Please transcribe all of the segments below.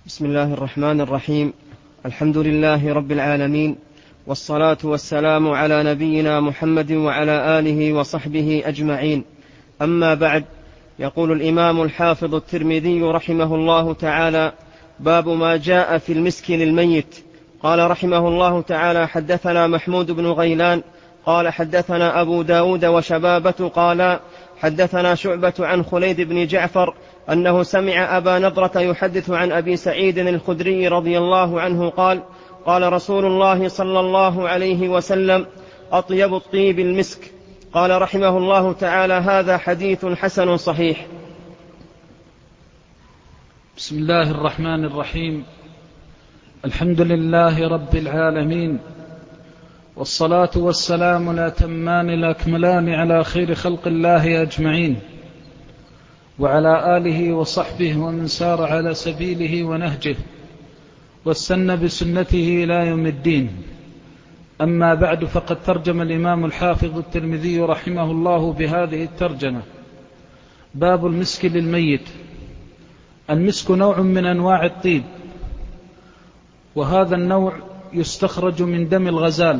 بسم الله الرحمن الرحيم. الحمد لله رب العالمين، والصلاة والسلام على نبينا محمد وعلى آله وصحبه أجمعين. أما بعد، يقول الإمام الحافظ الترمذي رحمه الله تعالى: باب ما جاء في المسك للميت. قال رحمه الله تعالى: حدثنا محمود بن غيلان قال حدثنا أبو داود وشبابة قال حدثنا شعبة عن خليد بن جعفر أنه سمع أبا نضرة يحدث عن أبي سعيد الخدري رضي الله عنه قال: قال رسول الله صلى الله عليه وسلم: أطيب الطيب المسك. قال رحمه الله تعالى: هذا حديث حسن صحيح. بسم الله الرحمن الرحيم. الحمد لله رب العالمين، والصلاة والسلام الأتمان الأكملان على خير خلق الله أجمعين، وعلى آله وصحبه ومن سار على سبيله ونهجه واستنى بسنته إلى يوم الدين. أما بعد، فقد ترجم الإمام الحافظ الترمذي رحمه الله بهذه الترجمة: باب المسك للميت. المسك نوع من أنواع الطيب، وهذا النوع يستخرج من دم الغزال،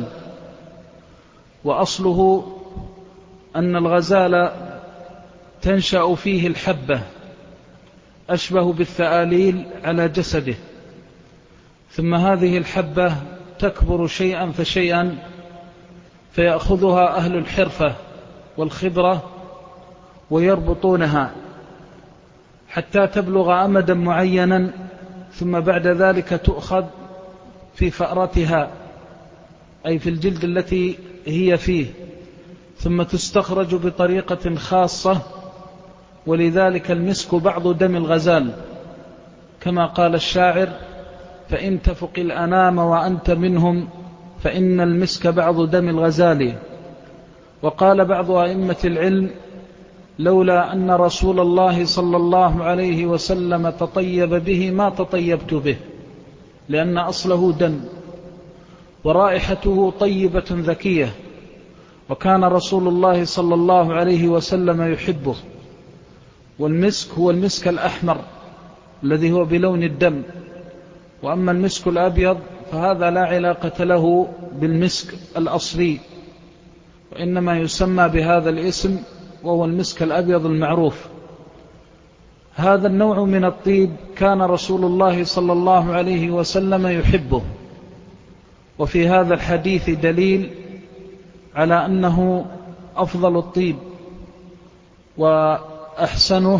وأصله أن الغزال تنشأ فيه الحبة أشبه بالثآليل على جسده، ثم هذه الحبة تكبر شيئا فشيئا، فيأخذها أهل الحرفة والخبرة ويربطونها حتى تبلغ أمدا معينا، ثم بعد ذلك تؤخذ في فأرتها، أي في الجلد التي هي فيه، ثم تستخرج بطريقة خاصة، ولذلك المسك بعض دم الغزال، كما قال الشاعر: فإن تفق الأنام وأنت منهم فإن المسك بعض دم الغزال. وقال بعض أئمة العلم: لولا أن رسول الله صلى الله عليه وسلم تطيب به ما تطيبت به، لأن أصله دم ورائحته طيبة ذكية، وكان رسول الله صلى الله عليه وسلم يحبه. والمسك هو المسك الأحمر الذي هو بلون الدم، وأما المسك الأبيض فهذا لا علاقة له بالمسك الأصلي، وإنما يسمى بهذا الاسم، وهو المسك الأبيض المعروف. هذا النوع من الطيب كان رسول الله صلى الله عليه وسلم يحبه، وفي هذا الحديث دليل على أنه أفضل الطيب وأحسنه،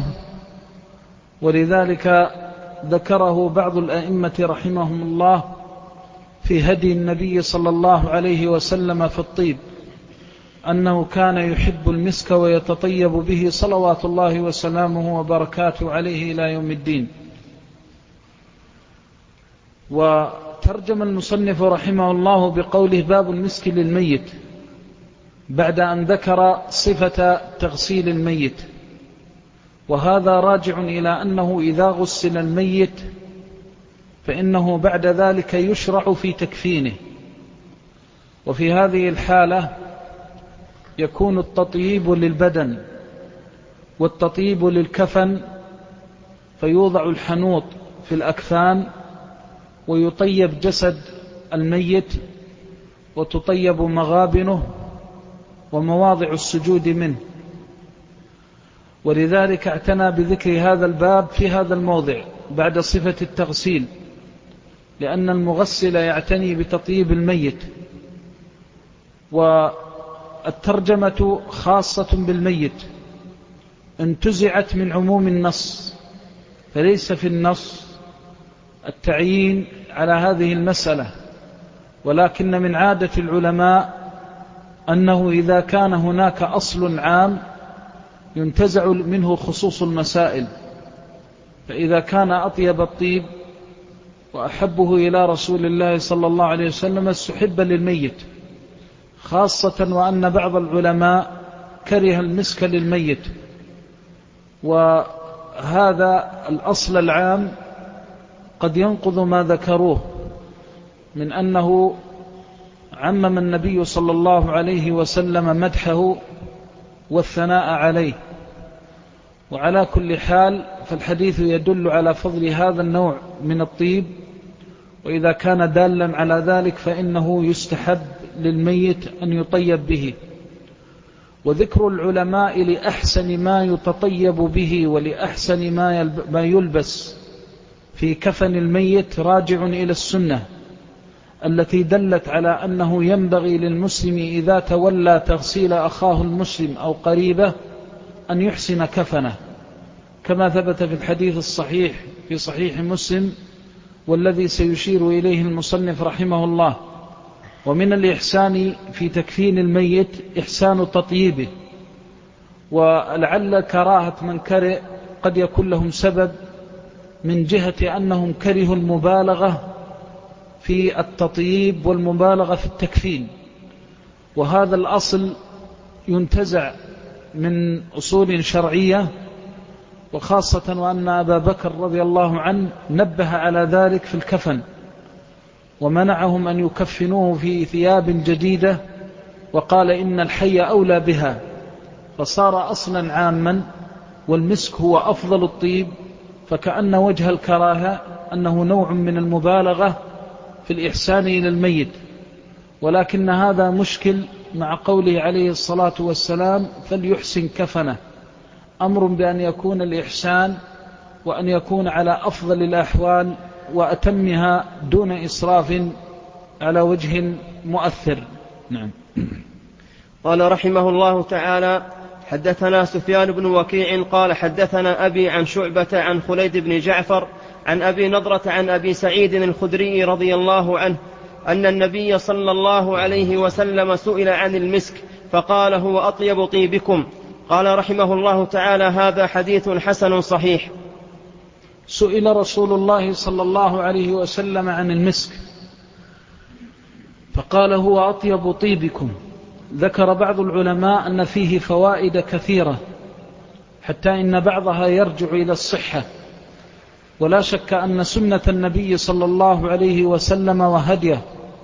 ولذلك ذكره بعض الأئمة رحمهم الله في هدي النبي صلى الله عليه وسلم في الطيب، أنه كان يحب المسك ويتطيب به صلوات الله وسلامه وبركاته عليه إلى يوم الدين. وترجم المصنف رحمه الله بقوله: باب المسك للميت، بعد أن ذكر صفة تغسيل الميت، وهذا راجع إلى أنه إذا غسل الميت فإنه بعد ذلك يشرع في تكفينه، وفي هذه الحالة يكون التطييب للبدن والتطييب للكفن، فيوضع الحنوط في الأكفان ويطيب جسد الميت، وتطيب مغابنه ومواضع السجود منه. ولذلك اعتنى بذكر هذا الباب في هذا الموضع بعد صفة التغسيل، لأن المغسل يعتني بتطيب الميت. والترجمة خاصة بالميت، انتزعت من عموم النص، فليس في النص التعيين على هذه المسألة، ولكن من عادة العلماء أنه إذا كان هناك أصل عام ينتزع منه خصوص المسائل، فإذا كان أطيب الطيب وأحبه إلى رسول الله صلى الله عليه وسلم استحب للميت، خاصة وأن بعض العلماء كره المسك للميت. وهذا الأصل العام قد ينقض ما ذكروه من أنه عمم النبي صلى الله عليه وسلم مدحه والثناء عليه. وعلى كل حال فالحديث يدل على فضل هذا النوع من الطيب، وإذا كان دالا على ذلك فإنه يستحب للميت أن يطيب به. وذكر العلماء لأحسن ما يتطيب به ولأحسن ما يلبس في كفن الميت راجع إلى السنة التي دلت على أنه ينبغي للمسلم إذا تولى تغسيل أخاه المسلم أو قريبه أن يحسن كفنه، كما ثبت في الحديث الصحيح في صحيح مسلم والذي سيشير إليه المصنف رحمه الله. ومن الإحسان في تكفين الميت إحسان تطييبه، ولعل كراهة من كره قد يكون لهم سبب من جهة أنهم كرهوا المبالغة في التطييب والمبالغة في التكفين، وهذا الأصل ينتزع من أصول شرعية، وخاصة وأن أبا بكر رضي الله عنه نبه على ذلك في الكفن ومنعهم أن يكفنوه في ثياب جديدة، وقال إن الحي أولى بها، فصار أصلا عاما، والمسك هو أفضل الطيب، فكأن وجه الكراهة أنه نوع من المبالغة في الإحسان إلى الميت. ولكن هذا مشكل مع قوله عليه الصلاة والسلام فليحسن كفنه، أمر بأن يكون الإحسان وأن يكون على أفضل الأحوال وأتمها دون إسراف على وجه مؤثر. نعم. قال رحمه الله تعالى: حدثنا سفيان بن وكيع قال حدثنا أبي عن شعبة عن خليد بن جعفر عن أبي نضرة عن أبي سعيد الخدري رضي الله عنه أن النبي صلى الله عليه وسلم سئل عن المسك فقال هو أطيب طيبكم. قال رحمه الله تعالى: هذا حديث حسن صحيح. سئل رسول الله صلى الله عليه وسلم عن المسك فقال هو أطيب طيبكم. ذكر بعض العلماء أن فيه فوائد كثيرة، حتى إن بعضها يرجع إلى الصحة، ولا شك أن سنة النبي صلى الله عليه وسلم وهديه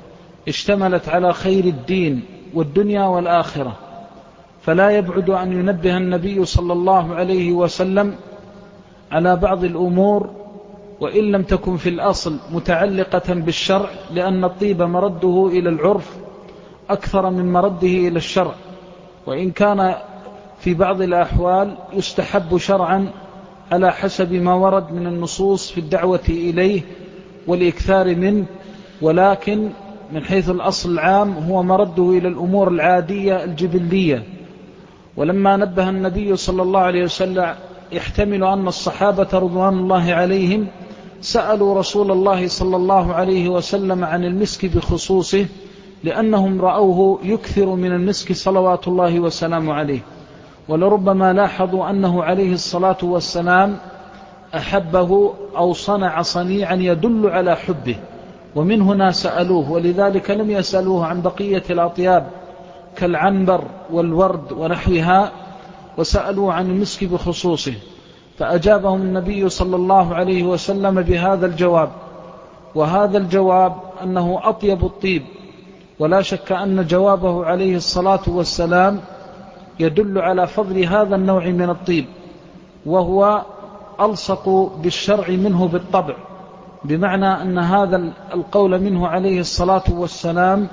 اشتملت على خير الدين والدنيا والآخرة، فلا يبعد أن ينبه النبي صلى الله عليه وسلم على بعض الأمور وإن لم تكن في الأصل متعلقة بالشرع، لأن الطيب مرده إلى العرف أكثر من مرده إلى الشرع، وإن كان في بعض الأحوال يستحب شرعا على حسب ما ورد من النصوص في الدعوة إليه والإكثار منه، ولكن من حيث الأصل العام هو مرده إلى الأمور العادية الجبلية. ولما نبه النبي صلى الله عليه وسلم يحتمل أن الصحابة رضوان الله عليهم سألوا رسول الله صلى الله عليه وسلم عن المسك بخصوصه، لأنهم رأوه يكثر من المسك صلوات الله وسلامه عليه، ولربما لاحظوا أنه عليه الصلاة والسلام أحبه أو صنع صنيعا يدل على حبه، ومن هنا سألوه، ولذلك لم يسألوه عن بقية الأطياب كالعنبر والورد ونحوها، وسألوا عن المسك بخصوصه، فأجابهم النبي صلى الله عليه وسلم بهذا الجواب، وهذا الجواب أنه أطيب الطيب. ولا شك أن جوابه عليه الصلاة والسلام يدل على فضل هذا النوع من الطيب، وهو ألصق بالشرع منه بالطبع، بمعنى أن هذا القول منه عليه الصلاة والسلام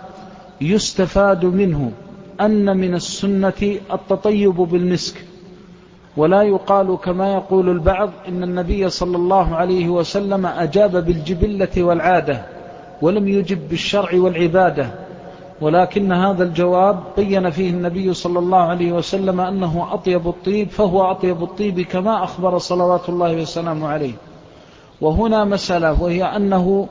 يستفاد منه أن من السنة التطيب بالمسك، ولا يقال كما يقول البعض إن النبي صلى الله عليه وسلم أجاب بالجبلة والعادة ولم يجب بالشرع والعبادة، ولكن هذا الجواب بين فيه النبي صلى الله عليه وسلم أنه أطيب الطيب، فهو أطيب الطيب كما أخبر صلوات الله وسلامه عليه. وهنا مسألة، وهي أنه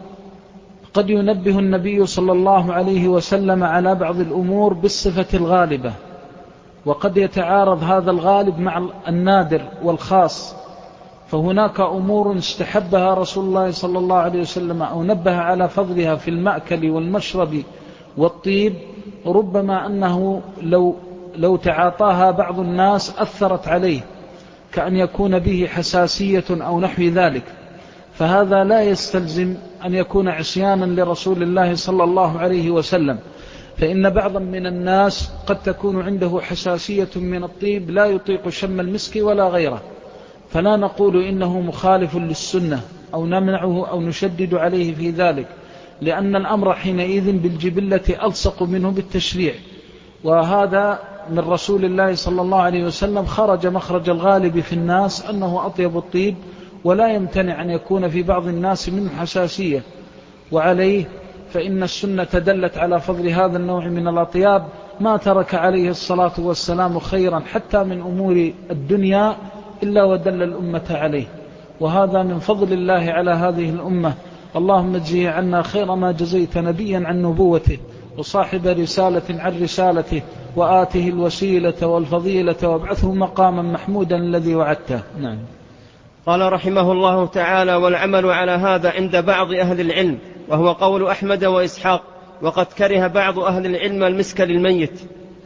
قد ينبه النبي صلى الله عليه وسلم على بعض الأمور بالصفة الغالبة، وقد يتعارض هذا الغالب مع النادر والخاص، فهناك أمور استحبها رسول الله صلى الله عليه وسلم أو نبه على فضلها في المأكل والمشرب والطيب، ربما أنه لو تعاطاها بعض الناس أثرت عليه، كأن يكون به حساسية أو نحو ذلك، فهذا لا يستلزم أن يكون عصيانا لرسول الله صلى الله عليه وسلم، فإن بعضا من الناس قد تكون عنده حساسية من الطيب لا يطيق شم المسك ولا غيره، فلا نقول إنه مخالف للسنة أو نمنعه أو نشدد عليه في ذلك، لأن الأمر حينئذ بالجبلة ألصق منه بالتشريع، وهذا من رسول الله صلى الله عليه وسلم خرج مخرج الغالب في الناس أنه أطيب الطيب، ولا يمتنع أن يكون في بعض الناس منه حساسية، وعليه فإن السنة دلت على فضل هذا النوع من الأطياب، ما ترك عليه الصلاة والسلام خيرا حتى من أمور الدنيا إلا ودل الأمة عليه، وهذا من فضل الله على هذه الأمة. اللهم اجزه عنا خير ما جزيت نبيا عن نبوته، وصاحب رسالة عن رسالته، وآته الوسيلة والفضيلة، وابعثه مقاما محمودا الذي وعدته. نعم. قال رحمه الله تعالى: والعمل على هذا عند بعض أهل العلم، وهو قول أحمد وإسحاق، وقد كره بعض أهل العلم المسك للميت.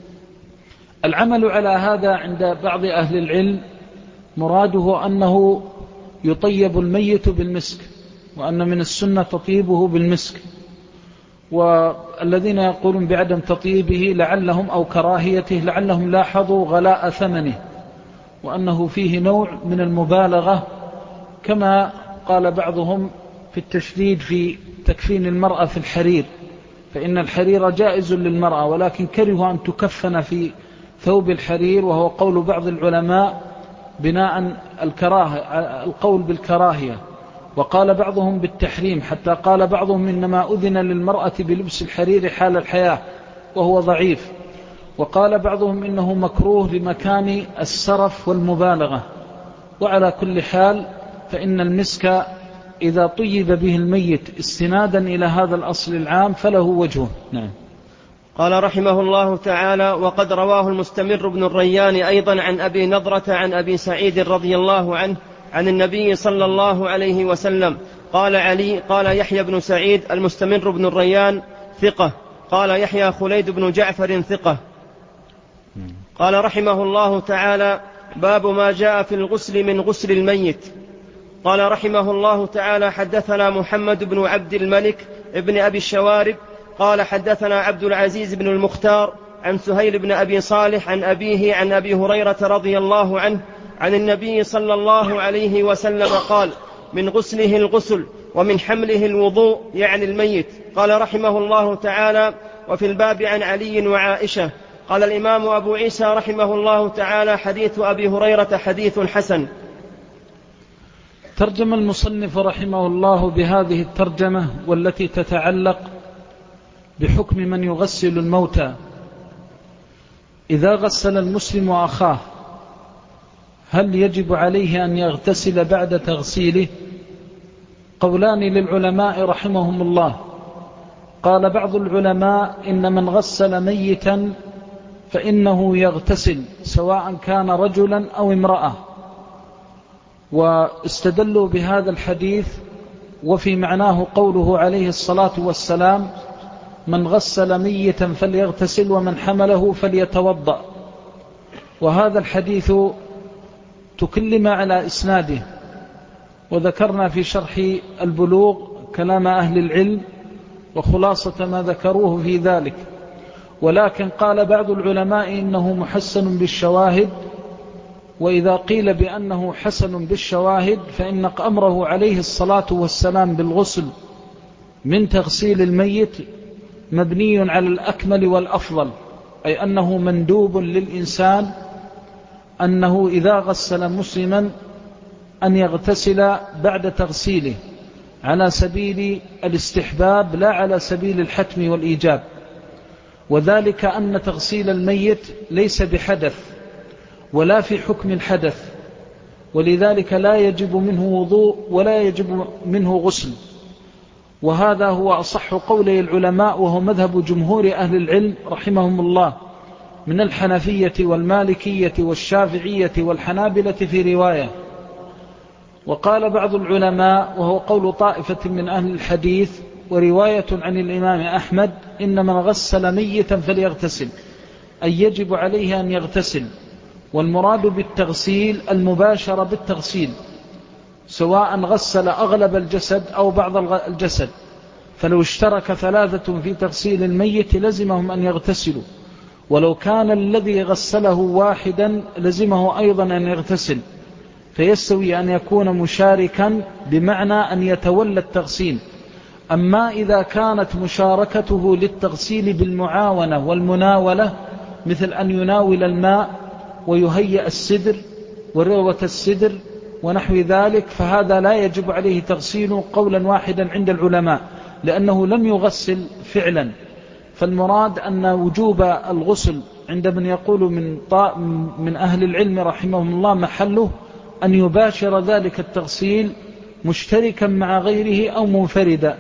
العمل على هذا عند بعض أهل العلم مراده أنه يطيب الميت بالمسك، وأن من السنة تطيبه بالمسك، والذين يقولون بعدم تطيبه لعلهم أو كراهيته لعلهم لاحظوا غلاء ثمنه، وأنه فيه نوع من المبالغة، كما قال بعضهم في التشديد في تكفين المرأة في الحرير، فإن الحرير جائز للمرأة، ولكن كرهوا أن تكفن في ثوب الحرير، وهو قول بعض العلماء بناء القول بالكراهية، وقال بعضهم بالتحريم، حتى قال بعضهم إنما أذن للمرأة بلبس الحرير حال الحياة، وهو ضعيف، وقال بعضهم إنه مكروه لمكان السرف والمبالغة. وعلى كل حال فإن المسك إذا طيب به الميت استنادا إلى هذا الأصل العام فله وجهه. نعم. قال رحمه الله تعالى: وقد رواه المستمر بن الريان أيضا عن أبي نضرة عن أبي سعيد رضي الله عنه عن النبي صلى الله عليه وسلم قال علي: قال يحيى بن سعيد المستمر بن الريان ثقة، قال يحيى خليد بن جعفر ثقة. قال رحمه الله تعالى: باب ما جاء في الغسل من غسل الميت. قال رحمه الله تعالى: حدثنا محمد بن عبد الملك ابن أبي الشوارب قال حدثنا عبد العزيز بن المختار عن سهيل بن أبي صالح عن أبيه عن أبي هريرة رضي الله عنه عن النبي صلى الله عليه وسلم قال: من غسله الغسل ومن حمله الوضوء، يعني الميت. قال رحمه الله تعالى: وفي الباب عن علي وعائشة. قال الإمام أبو عيسى رحمه الله تعالى: حديث أبي هريرة حديث حسن. ترجم المصنف رحمه الله بهذه الترجمة والتي تتعلق بحكم من يغسل الموتى. إذا غسل المسلم أخاه هل يجب عليه أن يغتسل بعد تغسيله؟ قولان للعلماء رحمهم الله. قال بعض العلماء إن من غسل ميتا فإنه يغتسل سواء كان رجلا أو امرأة، واستدلوا بهذا الحديث وفي معناه قوله عليه الصلاة والسلام: من غسل ميتا فليغتسل ومن حمله فليتوضأ. وهذا الحديث تكلم على إسناده، وذكرنا في شرح البلوغ كلام أهل العلم وخلاصة ما ذكروه في ذلك، ولكن قال بعض العلماء إنه محسن بالشواهد. وإذا قيل بأنه حسن بالشواهد فإن أمره عليه الصلاة والسلام بالغسل من تغسيل الميت مبني على الأكمل والأفضل، أي أنه مندوب للإنسان أنه إذا غسل مسلما أن يغتسل بعد تغسيله على سبيل الاستحباب لا على سبيل الحتم والإيجاب، وذلك أن تغسيل الميت ليس بحدث ولا في حكم الحدث، ولذلك لا يجب منه وضوء ولا يجب منه غسل. وهذا هو أصح قولي العلماء، وهو مذهب جمهور أهل العلم رحمهم الله من الحنفية والمالكية والشافعية والحنابلة في رواية. وقال بعض العلماء وهو قول طائفة من أهل الحديث ورواية عن الإمام أحمد: إن من غسل ميتا فليغتسل، أي يجب عليه أن يغتسل. والمراد بالتغسيل المباشرة بالتغسيل، سواء غسل أغلب الجسد أو بعض الجسد، فلو اشترك ثلاثة في تغسيل الميت لزمهم أن يغتسلوا، ولو كان الذي غسله واحدا لزمه أيضا أن يغتسل، فيستوي أن يكون مشاركا بمعنى أن يتولى التغسيل. أما إذا كانت مشاركته للتغسيل بالمعاونة والمناولة، مثل أن يناول الماء ويهيئ السدر وروة السدر ونحو ذلك، فهذا لا يجب عليه تغسيله قولا واحدا عند العلماء، لأنه لم يغسل فعلا. فالمراد أن وجوب الغسل عند من يقول من أهل العلم رحمهم الله محله أن يباشر ذلك التغسيل مشتركا مع غيره أو منفردا.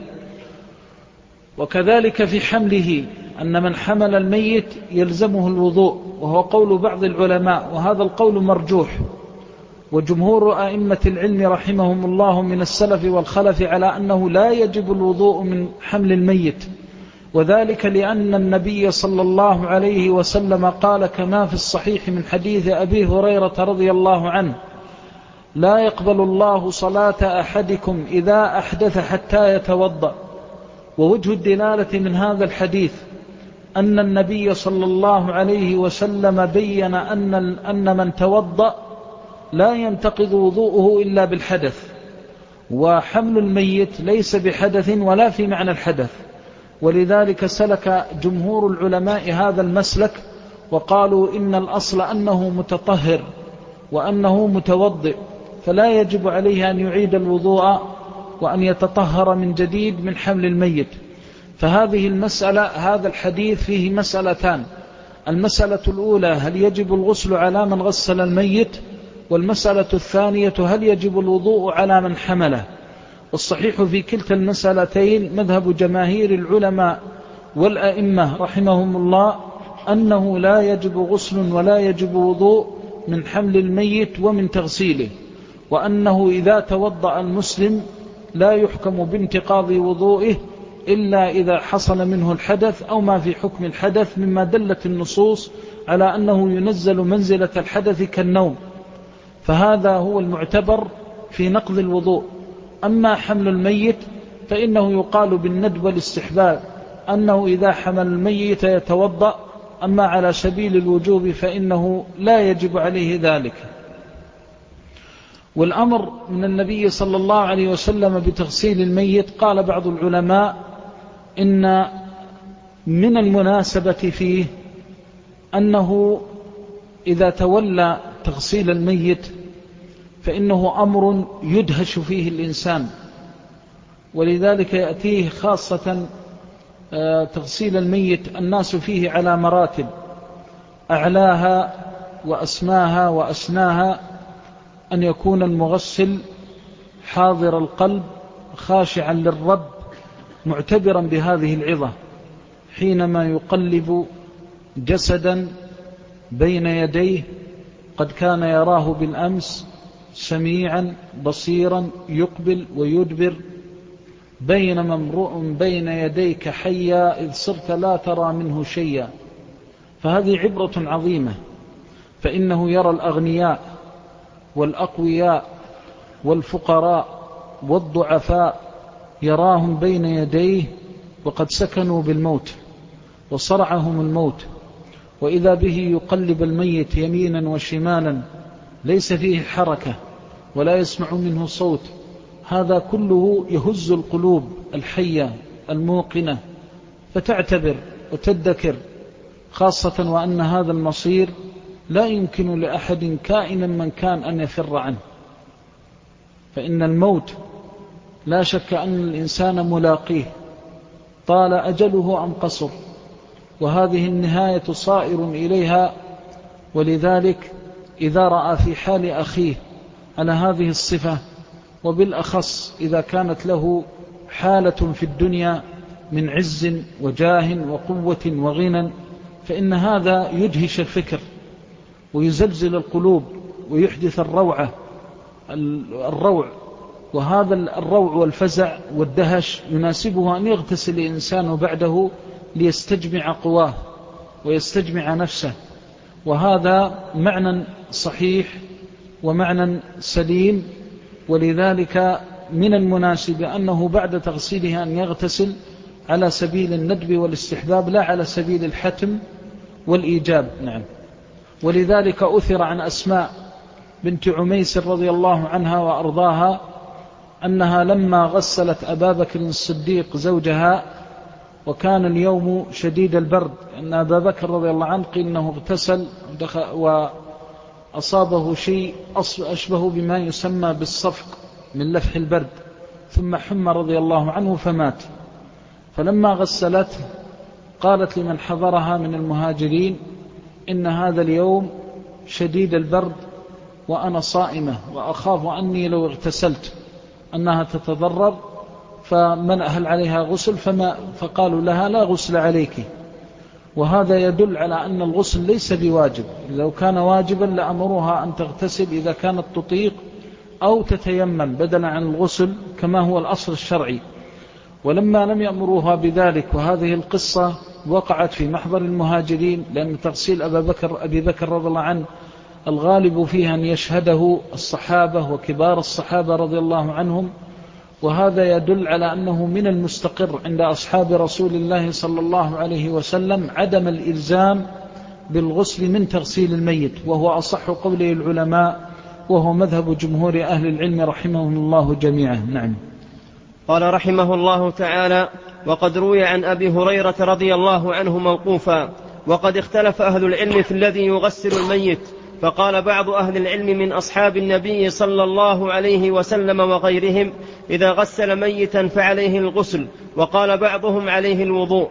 وكذلك في حمله، أن من حمل الميت يلزمه الوضوء، وهو قول بعض العلماء، وهذا القول مرجوح. وجمهور أئمة العلم رحمهم الله من السلف والخلف على أنه لا يجب الوضوء من حمل الميت، وذلك لأن النبي صلى الله عليه وسلم قال كما في الصحيح من حديث أبي هريرة رضي الله عنه: لا يقبل الله صلاة أحدكم إذا أحدث حتى يتوضأ. ووجه الدلالة من هذا الحديث أن النبي صلى الله عليه وسلم بين أن من توضأ لا ينتقض وضوءه إلا بالحدث، وحمل الميت ليس بحدث ولا في معنى الحدث. ولذلك سلك جمهور العلماء هذا المسلك، وقالوا إن الأصل أنه متطهر وأنه متوضئ، فلا يجب عليه أن يعيد الوضوء وأن يتطهر من جديد من حمل الميت. فهذه المسألة، هذا الحديث فيه مسألتان: المسألة الأولى هل يجب الغسل على من غسل الميت؟ والمسألة الثانية هل يجب الوضوء على من حمله؟ والصحيح في كلتا المسألتين مذهب جماهير العلماء والأئمة رحمهم الله أنه لا يجب غسل ولا يجب وضوء من حمل الميت ومن تغسيله، وأنه إذا توضأ المسلم لا يحكم بانتقاض وضوئه إلا إذا حصل منه الحدث أو ما في حكم الحدث، مما دلت النصوص على أنه ينزل منزلة الحدث كالنوم، فهذا هو المعتبر في نقض الوضوء. أما حمل الميت فإنه يقال بالندب والاستحباب أنه إذا حمل الميت يتوضأ، أما على سبيل الوجوب فإنه لا يجب عليه ذلك. والأمر من النبي صلى الله عليه وسلم بتغسيل الميت، قال بعض العلماء إن من المناسبة فيه أنه إذا تولى تغسيل الميت فإنه أمر يدهش فيه الإنسان، ولذلك يأتيه خاصة تغسيل الميت الناس فيه على مراتب، أعلاها وأسماها وأسناها أن يكون المغسل حاضر القلب خاشعا للرب معتبرا بهذه العظة حينما يقلب جسدا بين يديه قد كان يراه بالأمس، سميعا بصيرا يقبل ويدبر، بينما امرؤ بين يديك حيا إذ صرت لا ترى منه شيئا. فهذه عبرة عظيمة، فإنه يرى الأغنياء والأقوياء والفقراء والضعفاء، يراهم بين يديه وقد سكنوا بالموت وصرعهم الموت، وإذا به يقلب الميت يمينا وشمالا ليس فيه حركة ولا يسمع منه صوت. هذا كله يهز القلوب الحية الموقنة، فتعتبر وتدكر، خاصة وأن هذا المصير لا يمكن لأحد كائنا من كان أن يفر عنه، فإن الموت لا شك أن الإنسان ملاقيه، طال أجله أم قصر، وهذه النهاية صائر إليها. ولذلك إذا رأى في حال أخيه على هذه الصفة، وبالأخص إذا كانت له حالة في الدنيا من عز وجاه وقوة وغنى، فإن هذا يدهش الفكر ويزلزل القلوب ويحدث الروع، وهذا الروع والفزع والدهش يناسبه أن يغتسل الإنسان بعده ليستجمع قواه ويستجمع نفسه، وهذا معنى صحيح ومعنى سليم. ولذلك من المناسب أنه بعد تغسيله أن يغتسل على سبيل الندب والاستحباب لا على سبيل الحتم والإيجاب. نعم. ولذلك أثر عن أسماء بنت عميس رضي الله عنها وأرضاها أنها لما غسلت أبا بكر الصديق زوجها، وكان اليوم شديد البرد، أن أبا بكر رضي الله عنه قيل أنه اغتسل وأصابه شيء أشبه بما يسمى بالصفق من لفح البرد، ثم حمى رضي الله عنه فمات. فلما غسلته قالت لمن حضرها من المهاجرين: إن هذا اليوم شديد البرد وأنا صائمة، وأخاف أني لو اغتسلت أنها تتضرر، فمن هل عليها غسل؟ فقالوا لها: لا غسل عليك. وهذا يدل على أن الغسل ليس بواجب، لو كان واجبا لأمرها أن تغتسل إذا كانت تطيق، أو تتيمم بدلا عن الغسل كما هو الأصل الشرعي. ولما لم يأمروها بذلك، وهذه القصة وقعت في محضر المهاجرين، لأن تغسيل أبي بكر رضي الله عنه الغالب فيها أن يشهده الصحابة وكبار الصحابة رضي الله عنهم، وهذا يدل على أنه من المستقر عند أصحاب رسول الله صلى الله عليه وسلم عدم الإلزام بالغسل من تغسيل الميت، وهو أصح قوله العلماء، وهو مذهب جمهور أهل العلم رحمهم الله جميعا. نعم. قال رحمه الله تعالى: وقد روي عن أبي هريرة رضي الله عنه موقوفا: وقد اختلف أهل العلم في الذي يغسل الميت، فقال بعض أهل العلم من أصحاب النبي صلى الله عليه وسلم وغيرهم: إذا غسل ميتا فعليه الغسل، وقال بعضهم: عليه الوضوء.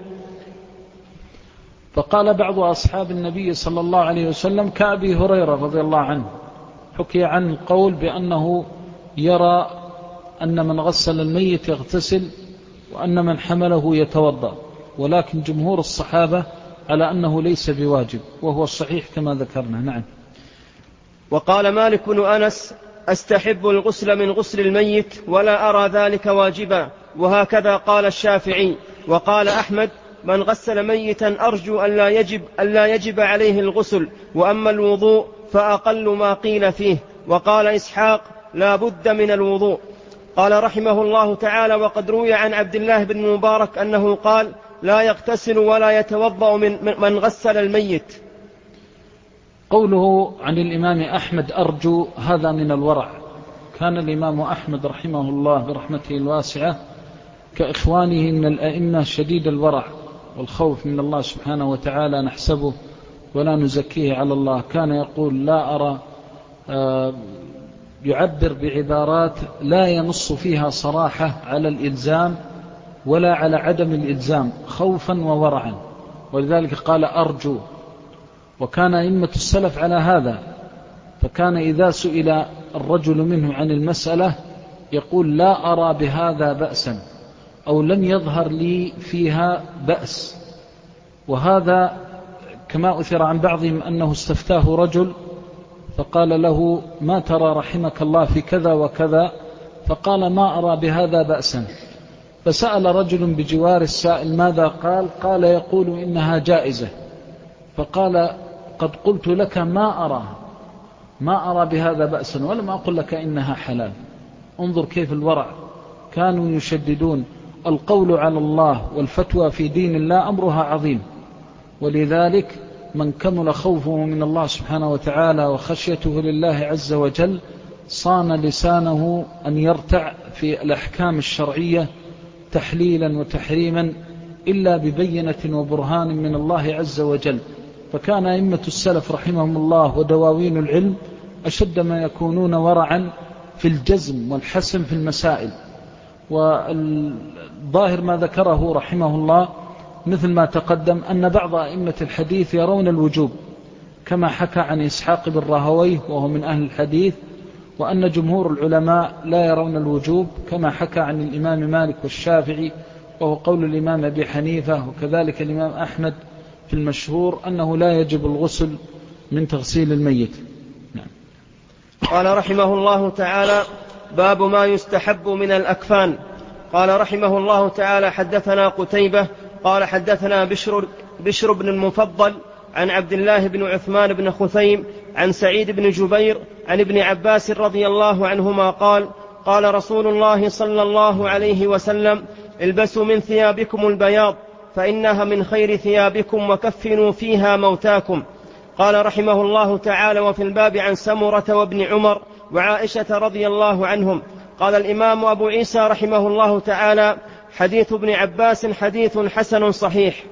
فقال بعض أصحاب النبي صلى الله عليه وسلم كأبي هريرة رضي الله عنه، حكي عن القول بأنه يرى أن من غسل الميت يغتسل، وأن من حمله يتوضأ، ولكن جمهور الصحابة على أنه ليس بواجب، وهو الصحيح كما ذكرنا. نعم. وقال مالك بن أنس: أستحب الغسل من غسل الميت ولا أرى ذلك واجبا. وهكذا قال الشافعي. وقال أحمد: من غسل ميتا أرجو أن لا يجب عليه الغسل، وأما الوضوء فأقل ما قيل فيه. وقال إسحاق: لا بد من الوضوء. قال رحمه الله تعالى: وقد روي عن عبد الله بن مبارك أنه قال: لا يغتسل ولا يتوضأ من غسل الميت. قوله عن الإمام أحمد أرجو، هذا من الورع. كان الإمام أحمد رحمه الله برحمته الواسعة كإخوانه من الأئمة شديد الورع والخوف من الله سبحانه وتعالى، نحسبه ولا نزكيه على الله. كان يقول: لا أرى، يعبر بعبارات لا ينص فيها صراحة على الإلزام ولا على عدم الإلزام، خوفا وورعا، ولذلك قال أرجو. وكان أئمة السلف على هذا، فكان إذا سئل الرجل منه عن المسألة يقول: لا أرى بهذا بأسا، أو لم يظهر لي فيها بأس. وهذا كما أثر عن بعضهم أنه استفتاه رجل فقال له: ما ترى رحمك الله في كذا وكذا؟ فقال: ما أرى بهذا بأسا. فسأل رجل بجوار السائل: ماذا قال؟ قال: يقول إنها جائزة. فقال: قد قلت لك ما أرى بهذا بأسا، ولم أقل لك إنها حلال. انظر كيف الورع، كانوا يشددون. القول على الله والفتوى في دين الله أمرها عظيم، ولذلك من كمل خوفه من الله سبحانه وتعالى وخشيته لله عز وجل صان لسانه أن يرتع في الأحكام الشرعية تحليلا وتحريما إلا ببينة وبرهان من الله عز وجل. فكان أئمة السلف رحمهم الله ودواوين العلم أشد ما يكونون ورعا في الجزم والحسم في المسائل. والظاهر ما ذكره رحمه الله مثل ما تقدم أن بعض أئمة الحديث يرون الوجوب، كما حكى عن إسحاق بن راهويه وهو من أهل الحديث، وأن جمهور العلماء لا يرون الوجوب، كما حكى عن الإمام مالك والشافعي وهو قول الإمام أبي حنيفة، وكذلك الإمام أحمد في المشهور أنه لا يجب الغسل من تغسيل الميت. نعم. قال رحمه الله تعالى: باب ما يستحب من الأكفان. قال رحمه الله تعالى: حدثنا قتيبة قال حدثنا بشر بن المفضل عن عبد الله بن عثمان بن خثيم عن سعيد بن جبير عن ابن عباس رضي الله عنهما قال: قال رسول الله صلى الله عليه وسلم: البسوا من ثيابكم البياض فإنها من خير ثيابكم، وكفنوا فيها موتاكم. قال رحمه الله تعالى: وفي الباب عن سمرة وابن عمر وعائشة رضي الله عنهم. قال الإمام أبو عيسى رحمه الله تعالى: حديث ابن عباس حديث حسن صحيح.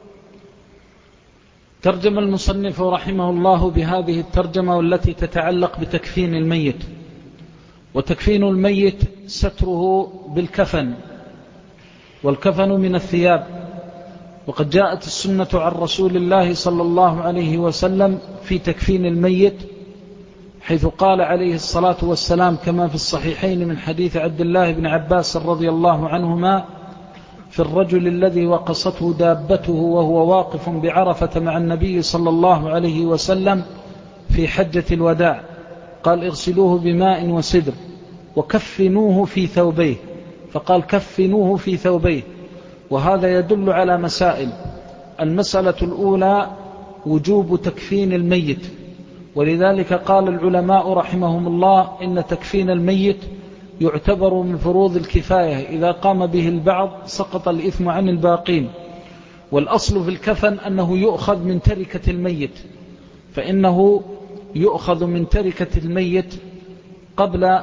ترجم المصنف رحمه الله بهذه الترجمة والتي تتعلق بتكفين الميت. وتكفين الميت ستره بالكفن، والكفن من الثياب. وقد جاءت السنة عن رسول الله صلى الله عليه وسلم في تكفين الميت، حيث قال عليه الصلاة والسلام كما في الصحيحين من حديث عبد الله بن عباس رضي الله عنهما: في الرجل الذي وقصته دابته وهو واقف بعرفة مع النبي صلى الله عليه وسلم في حجة الوداع، قال: اغسلوه بماء وسدر وكفنوه في ثوبيه، فقال: كفنوه في ثوبيه. وهذا يدل على مسائل. المسألة الأولى وجوب تكفين الميت، ولذلك قال العلماء رحمهم الله إن تكفين الميت يعتبر من فروض الكفاية، إذا قام به البعض سقط الإثم عن الباقين. والأصل في الكفن أنه يؤخذ من تركة الميت، فإنه يؤخذ من تركة الميت قبل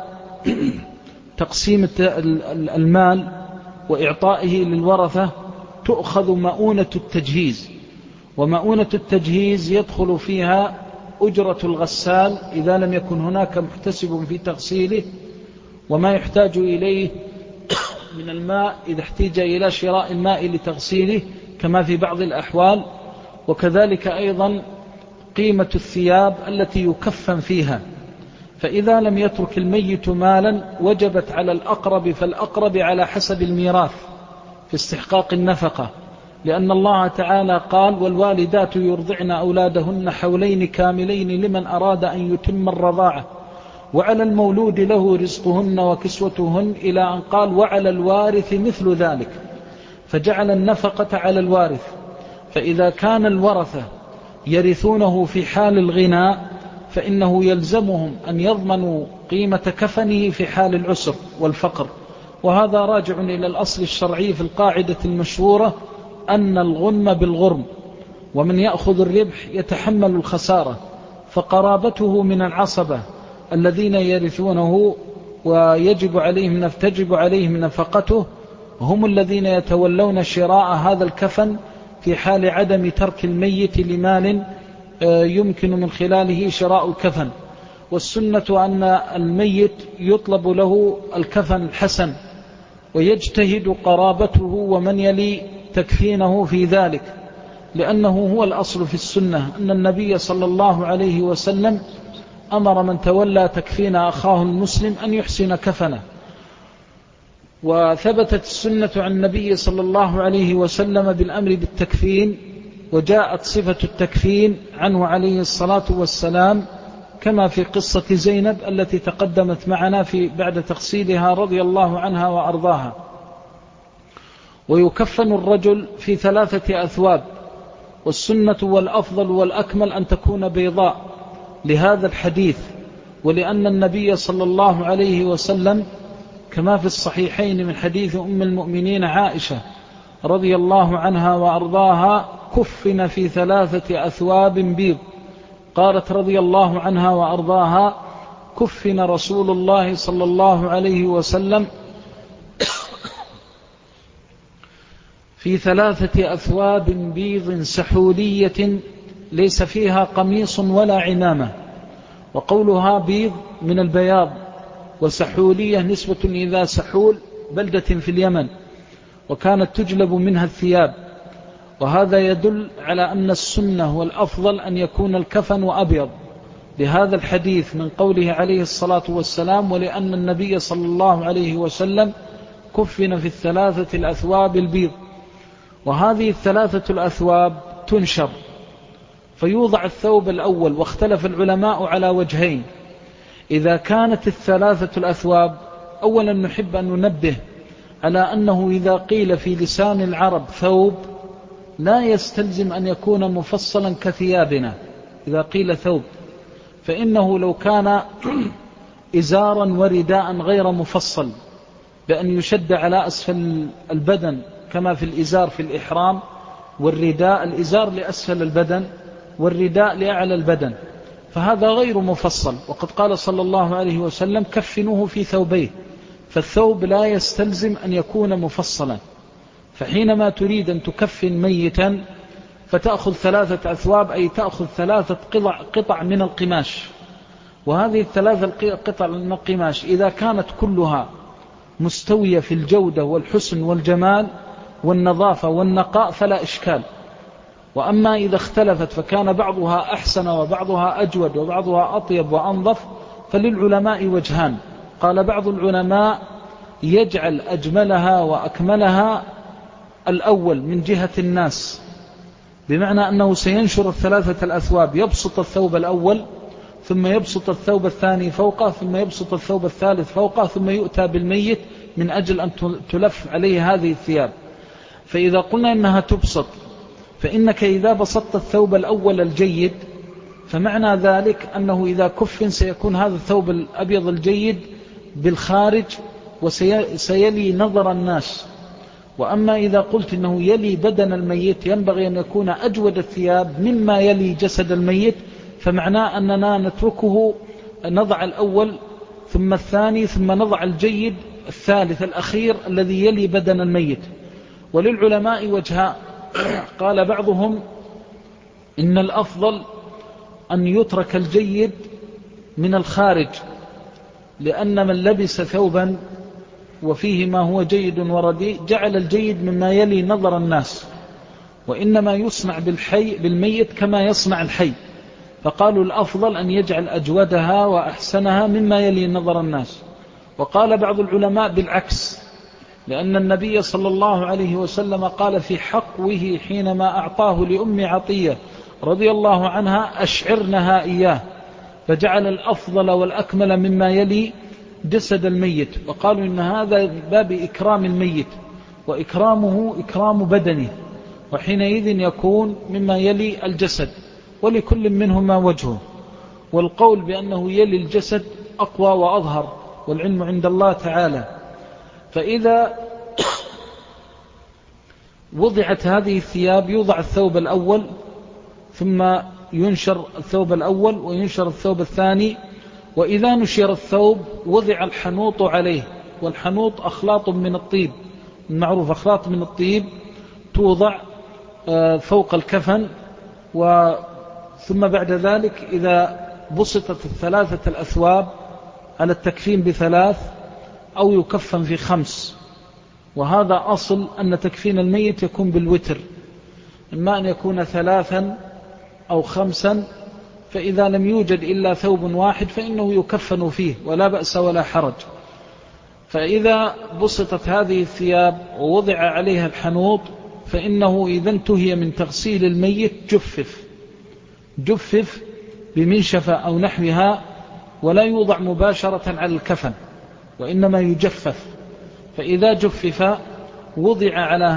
تقسيم المال وإعطائه للورثة، تؤخذ مؤونة التجهيز. ومؤونة التجهيز يدخل فيها أجرة الغسال إذا لم يكن هناك محتسب في تغسيله، وما يحتاج إليه من الماء إذا احتاج إلى شراء الماء لتغسيله كما في بعض الأحوال، وكذلك أيضا قيمة الثياب التي يكفن فيها. فإذا لم يترك الميت مالا وجبت على الأقرب، فالأقرب على حسب الميراث في استحقاق النفقة، لأن الله تعالى قال: والوالدات يرضعن أولادهن حولين كاملين لمن أراد أن يتم الرضاعة، وعلى المولود له رزقهن وكسوتهن، إلى أن قال: وعلى الوارث مثل ذلك، فجعل النفقة على الوارث. فإذا كان الورثة يرثونه في حال الغنى فإنه يلزمهم أن يضمنوا قيمة كفنه في حال العسر والفقر. وهذا راجع إلى الأصل الشرعي في القاعدة المشهورة أن الغنم بالغرم، ومن يأخذ الربح يتحمل الخسارة. فقرابته من العصبة الذين يرثونه ويجب عليهم نفقته هم الذين يتولون شراء هذا الكفن في حال عدم ترك الميت لمال يمكن من خلاله شراء الكفن. والسنة أن الميت يطلب له الكفن الحسن، ويجتهد قرابته ومن يلي تكفينه في ذلك، لأنه هو الأصل في السنة أن النبي صلى الله عليه وسلم أمر من تولى تكفين أخاه المسلم أن يحسن كفنه. وثبتت السنة عن النبي صلى الله عليه وسلم بالأمر بالتكفين، وجاءت صفة التكفين عنه عليه الصلاة والسلام كما في قصة زينب التي تقدمت معنا بعد تغسيلها رضي الله عنها وأرضاها. ويكفن الرجل في 3 أثواب، والسنة والأفضل والأكمل أن تكون بيضاء لهذا الحديث، ولأن النبي صلى الله عليه وسلم كما في الصحيحين من حديث أم المؤمنين عائشة رضي الله عنها وأرضاها: كفن في 3 أثواب بيض. قالت رضي الله عنها وأرضاها: كفن رسول الله صلى الله عليه وسلم في 3 أثواب بيض سحولية ليس فيها قميص ولا عمامة. وقولها بيض من البياض، وسحولية نسبة إلى سحول بلدة في اليمن، وكانت تجلب منها الثياب. وهذا يدل على أن السنة والأفضل أن يكون الكفن أبيض لهذا الحديث من قوله عليه الصلاة والسلام: ولأن النبي صلى الله عليه وسلم كفن في 3 الأثواب البيض. وهذه 3 الأثواب تنشر فيوضع الثوب الأول، واختلف العلماء على وجهين. إذا كانت 3 الأثواب، أولا نحب أن ننبه على أنه إذا قيل في لسان العرب ثوب لا يستلزم أن يكون مفصلا كثيابنا. إذا قيل ثوب فإنه لو كان إزارا ورداء غير مفصل بأن يشد على أسفل البدن كما في الإزار في الإحرام، والرداء الإزار لأسفل البدن والرداء لأعلى البدن، فهذا غير مفصل. وقد قال صلى الله عليه وسلم كفنوه في ثوبيه، فالثوب لا يستلزم أن يكون مفصلا. فحينما تريد أن تكفن ميتا فتأخذ 3 أثواب، أي تأخذ 3 قطع من القماش، وهذه 3 قطع من القماش إذا كانت كلها مستوية في الجودة والحسن والجمال والنظافة والنقاء فلا إشكال. وأما إذا اختلفت فكان بعضها أحسن وبعضها أجود وبعضها أطيب وأنظف، فللعلماء وجهان. قال بعض العلماء يجعل أجملها وأكملها الأول من جهة الناس، بمعنى أنه سينشر 3 الأثواب، يبسط الثوب الأول ثم يبسط الثوب الثاني فوقه ثم يبسط الثوب الثالث فوقه ثم يؤتى بالميت من أجل أن تلف عليه هذه الثياب. فإذا قلنا إنها تبسط، فإنك إذا بسطت الثوب الأول الجيد فمعنى ذلك أنه إذا كفن سيكون هذا الثوب الأبيض الجيد بالخارج وسيلي نظر الناس. وأما إذا قلت إنه يلي بدن الميت ينبغي أن يكون أجود الثياب مما يلي جسد الميت، فمعناه أننا نتركه نضع الأول ثم الثاني ثم نضع الجيد الثالث الأخير الذي يلي بدن الميت. وللعلماء وجهاء، قال بعضهم إن الأفضل أن يترك الجيد من الخارج، لأن من لبس ثوبا وفيه ما هو جيد ورديء جعل الجيد مما يلي نظر الناس، وإنما يصنع بالميت كما يصنع الحي، فقالوا الأفضل أن يجعل أجودها وأحسنها مما يلي نظر الناس. وقال بعض العلماء بالعكس، لأن النبي صلى الله عليه وسلم قال في حقه حينما أعطاه لأم عطية رضي الله عنها أشعرنها إياه، فجعل الأفضل والأكمل مما يلي جسد الميت. وقالوا إن هذا باب إكرام الميت، وإكرامه إكرام بدنه، وحينئذ يكون مما يلي الجسد، ولكل منهما وجهه. والقول بأنه يلي الجسد أقوى وأظهر، والعلم عند الله تعالى. فإذا وضعت هذه الثياب يوضع الثوب الأول ثم ينشر الثوب الأول وينشر الثوب الثاني، وإذا نشر الثوب وضع الحنوط عليه، والحنوط أخلاط من الطيب، المعروف أخلاط من الطيب توضع فوق الكفن. ثم بعد ذلك إذا بسطت 3 الأثواب على التكفين ب3 أو يكفن في 5، وهذا أصل أن تكفين الميت يكون بالوتر، إما أن يكون 3 أو 5، فإذا لم يوجد إلا ثوب واحد فإنه يكفن فيه ولا بأس ولا حرج. فإذا بسطت هذه الثياب ووضع عليها الحنوط فإنه إذا انتهي من تغسيل الميت جفف بمنشفة أو نحوها، ولا يوضع مباشرة على الكفن وإنما يجفف. فإذا جفف وضع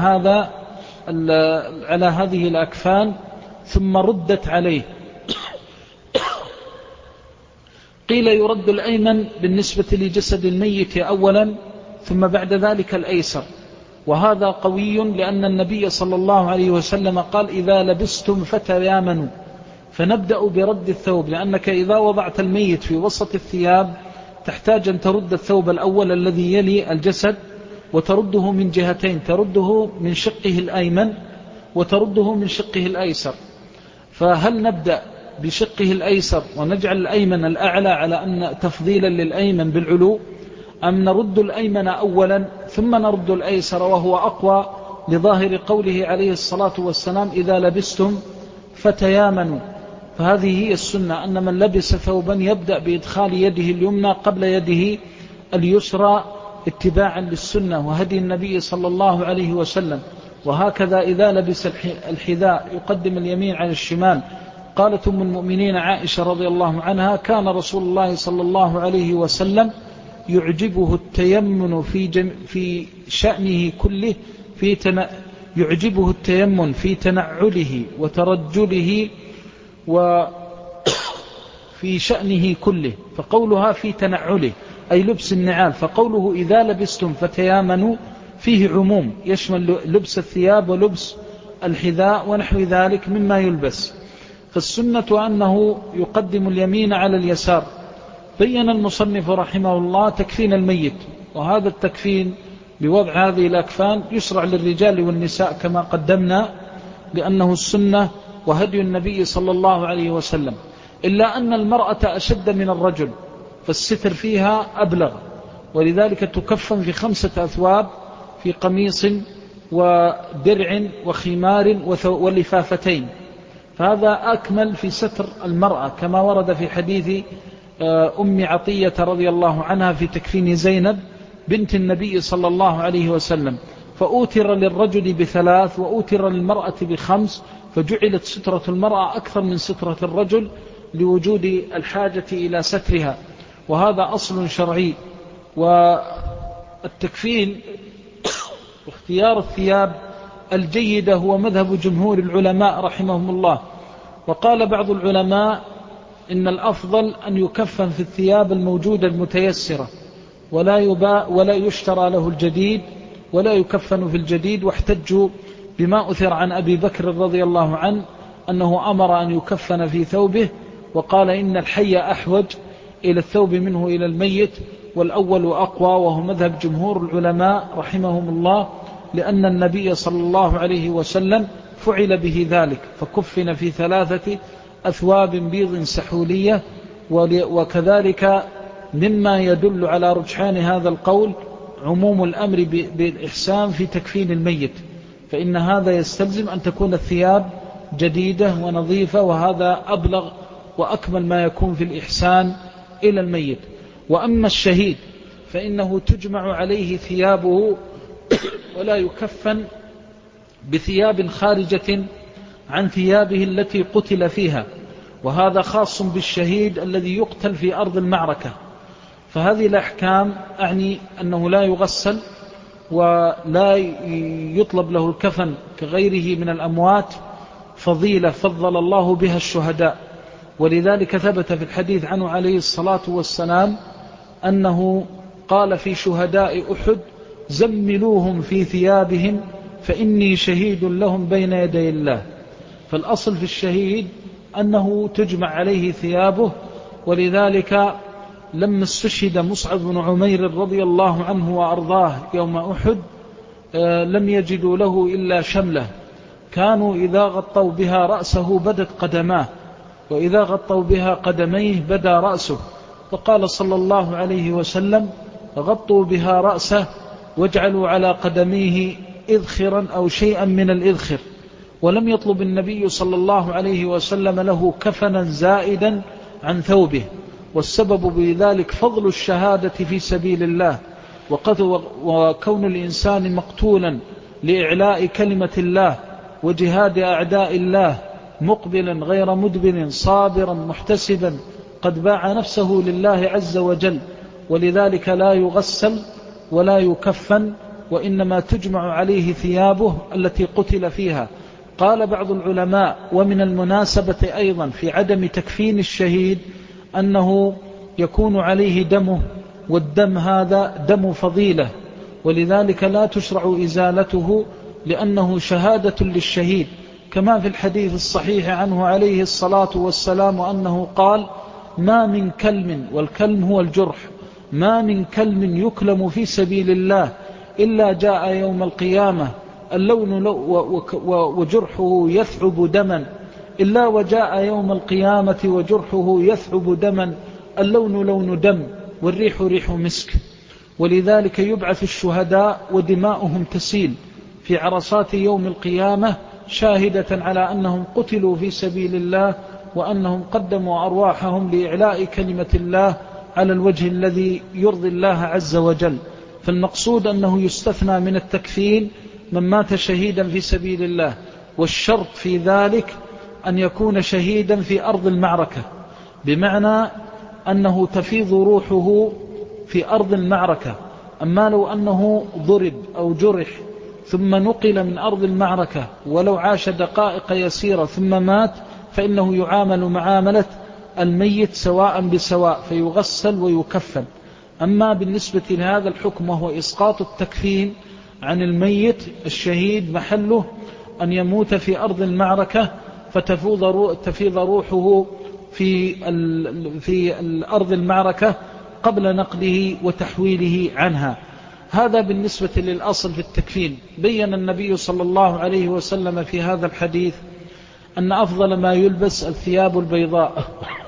على هذه الأكفان ثم ردت عليه. قيل يرد الأيمن بالنسبة لجسد الميت أولا ثم بعد ذلك الأيسر، وهذا قوي لأن النبي صلى الله عليه وسلم قال إذا لبستم فتيامنوا، فنبدأ برد الثوب، لأنك إذا وضعت الميت في وسط الثياب تحتاج أن ترد الثوب الأول الذي يلي الجسد، وترده من جهتين، ترده من شقه الأيمن وترده من شقه الأيسر. فهل نبدأ بشقه الأيسر ونجعل الأيمن الأعلى على أن تفضيلا للأيمن بالعلو، أم نرد الأيمن أولا ثم نرد الأيسر، وهو أقوى لظاهر قوله عليه الصلاة والسلام إذا لبستم فتيامنوا. فهذه هي السنة، أن من لبس ثوبا يبدأ بإدخال يده اليمنى قبل يده اليسرى اتباعا للسنة وهدي النبي صلى الله عليه وسلم. وهكذا إذا لبس الحذاء يقدم اليمين على الشمال. قالت أم المؤمنين عائشة رضي الله عنها كان رسول الله صلى الله عليه وسلم يعجبه التيمن في شأنه كله، يعجبه التيمن في تنعله وترجله وفي شأنه كله. فقولها في تنعله أي لبس النعال، فقوله إذا لبستم فتيامنوا فيه عموم يشمل لبس الثياب ولبس الحذاء ونحو ذلك مما يلبس. فالسنة أنه يقدم اليمين على اليسار. بين المصنف رحمه الله تكفين الميت، وهذا التكفين بوضع هذه الأكفان يشرع للرجال والنساء كما قدمنا، لأنه السنة وهدي النبي صلى الله عليه وسلم، إلا أن المرأة أشد من الرجل فالستر فيها أبلغ، ولذلك تكفن في 5 أثواب، في قميص ودرع وخمار ولفافتين، فهذا أكمل في ستر المرأة، كما ورد في حديث أم عطية رضي الله عنها في تكفين زينب بنت النبي صلى الله عليه وسلم، فأوتر للرجل ب3 وأوتر للمرأة ب5، فجعلت سترة المرأة أكثر من سترة الرجل لوجود الحاجة إلى سترها، وهذا أصل شرعي. والتكفين واختيار الثياب الجيدة هو مذهب جمهور العلماء رحمهم الله. وقال بعض العلماء إن الأفضل أن يكفن في الثياب الموجودة المتيسرة، ولا يشترى له الجديد، ولا يكفن في الجديد، واحتجوا بما أثر عن أبي بكر رضي الله عنه أنه أمر أن يكفن في ثوبه، وقال إن الحي أحوج إلى الثوب منه إلى الميت، والأول أقوى، وهو مذهب جمهور العلماء رحمهم الله، لأن النبي صلى الله عليه وسلم فعل به ذلك، فكفن في 3 أثواب بيض سحولية. وكذلك مما يدل على رجحان هذا القول عموم الأمر بالإحسان في تكفين الميت، فإن هذا يستلزم أن تكون الثياب جديدة ونظيفة، وهذا أبلغ وأكمل ما يكون في الإحسان إلى الميت. وأما الشهيد فإنه تجمع عليه ثيابه ولا يكفن بثياب خارجة عن ثيابه التي قتل فيها، وهذا خاص بالشهيد الذي يقتل في أرض المعركة. فهذه الأحكام أعني أنه لا يغسل ولا يطلب له الكفن كغيره من الأموات، فضيلة فضل الله بها الشهداء. ولذلك ثبت في الحديث عنه عليه الصلاة والسلام أنه قال في شهداء أحد: زملوهم في ثيابهم فإني شهيد لهم بين يدي الله. فالأصل في الشهيد أنه تجمع عليه ثيابه. ولذلك لما استشهد مصعب بن عمير رضي الله عنه وأرضاه يوم أحد لم يجدوا له إلا شملة، كانوا إذا غطوا بها رأسه بدت قدماه، وإذا غطوا بها قدميه بدا رأسه، فقال صلى الله عليه وسلم: غطوا بها رأسه واجعلوا على قدميه إذخرا أو شيئا من الإذخر. ولم يطلب النبي صلى الله عليه وسلم له كفنا زائدا عن ثوبه، والسبب بذلك فضل الشهادة في سبيل الله، وكون الإنسان مقتولا لإعلاء كلمة الله وجهاد أعداء الله، مقبلا غير مدبر صابرا محتسبا، قد باع نفسه لله عز وجل. ولذلك لا يغسل ولا يكفن، وإنما تجمع عليه ثيابه التي قتل فيها. قال بعض العلماء: ومن المناسبة أيضا في عدم تكفين الشهيد أنه يكون عليه دمه، والدم هذا دم فضيلة، ولذلك لا تشرع إزالته، لأنه شهادة للشهيد، كما في الحديث الصحيح عنه عليه الصلاة والسلام أنه قال: ما من كلم، والكلم هو الجرح، ما من كلم يكلم في سبيل الله إلا جاء يوم القيامة اللون وجرحه يثعب دما، إلا وجاء يوم القيامة وجرحه يثعب دما، اللون لون دم والريح ريح مسك. ولذلك يبعث الشهداء ودماؤهم تسيل في عرصات يوم القيامة، شاهدة على أنهم قتلوا في سبيل الله، وأنهم قدموا أرواحهم لإعلاء كلمة الله على الوجه الذي يرضي الله عز وجل. فالمقصود أنه يستثنى من التكفين من مات شهيدا في سبيل الله، والشرط في ذلك أن يكون شهيدا في أرض المعركة، بمعنى أنه تفيض روحه في أرض المعركة. أما لو أنه ضرب أو جرح ثم نقل من أرض المعركة ولو عاش دقائق يسيرة ثم مات، فإنه يعامل معاملة الميت سواء بسواء، فيغسل ويكفن. أما بالنسبة لهذا الحكم وهو إسقاط التكفين عن الميت الشهيد، محله أن يموت في أرض المعركة، فتفيض روحه في الأرض المعركة قبل نقله وتحويله عنها. هذا بالنسبة للأصل في التكفين. بين النبي صلى الله عليه وسلم في هذا الحديث أن أفضل ما يلبس الثياب البيضاء،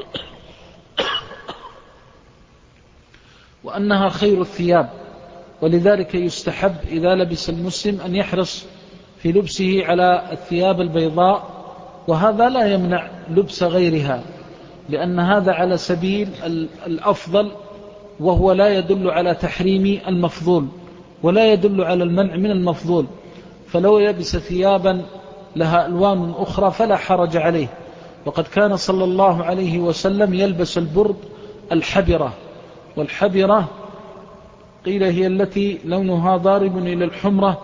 وأنها خير الثياب، ولذلك يستحب إذا لبس المسلم أن يحرص في لبسه على الثياب البيضاء، وهذا لا يمنع لبس غيرها، لأن هذا على سبيل الأفضل، وهو لا يدل على تحريم المفضول ولا يدل على المنع من المفضول. فلو يلبس ثيابا لها ألوان أخرى فلا حرج عليه. وقد كان صلى الله عليه وسلم يلبس البرد الحبرة، والحبرة قيل هي التي لونها ضارب إلى الحمرة،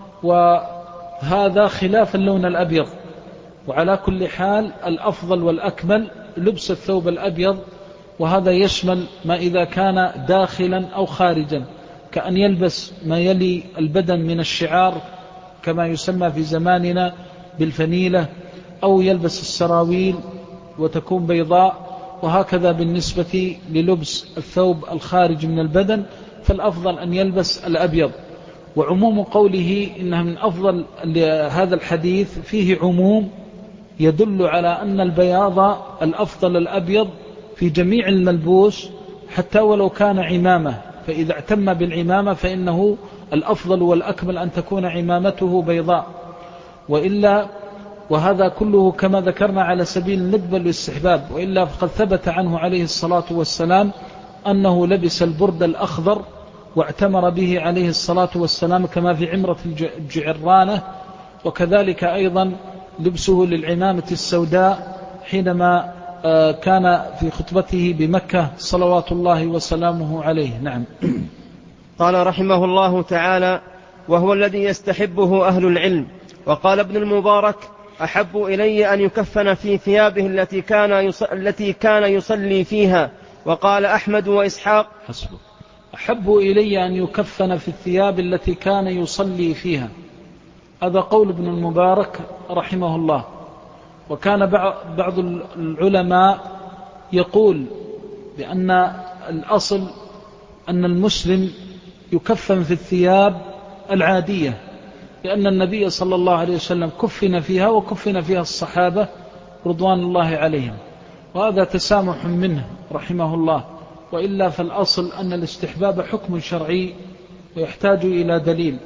وهذا خلاف اللون الأبيض. وعلى كل حال الأفضل والأكمل لبس الثوب الأبيض، وهذا يشمل ما إذا كان داخلا أو خارجا، كأن يلبس ما يلي البدن من الشعار كما يسمى في زماننا بالفنيلة، أو يلبس السراويل وتكون بيضاء. وهكذا بالنسبة للبس الثوب الخارج من البدن، فالأفضل أن يلبس الأبيض. وعموم قوله إنها من أفضل هذا الحديث فيه عموم يدل على أن البياض الأفضل الأبيض في جميع الملبوس، حتى ولو كان عمامة، فإذا اعتم بالعمامة فإنه الأفضل والأكمل أن تكون عمامته بيضاء. وإلا، وهذا كله كما ذكرنا على سبيل الندب والاستحباب، وإلا فقد ثبت عنه عليه الصلاة والسلام أنه لبس البرد الأخضر واعتمر به عليه الصلاة والسلام كما في عمرة الجعرانة، وكذلك أيضا لبسه للعمامة السوداء حينما كان في خطبته بمكة صلوات الله وسلامه عليه. نعم. قال رحمه الله تعالى: وهو الذي يستحبه أهل العلم. وقال ابن المبارك: أحب إلي أن يكفن في ثيابه التي كان يصلي فيها. وقال أحمد وإسحاق: حسبه. أحب إلي أن يكفن في الثياب التي كان يصلي فيها. هذا قول ابن المبارك رحمه الله. وكان بعض العلماء يقول بأن الأصل أن المسلم يكفن في الثياب العادية، لأن النبي صلى الله عليه وسلم كفن فيها وكفن فيها الصحابة رضوان الله عليهم، وهذا تسامح منه رحمه الله. وإلا فالأصل أن الاستحباب حكم شرعي ويحتاج إلى دليل.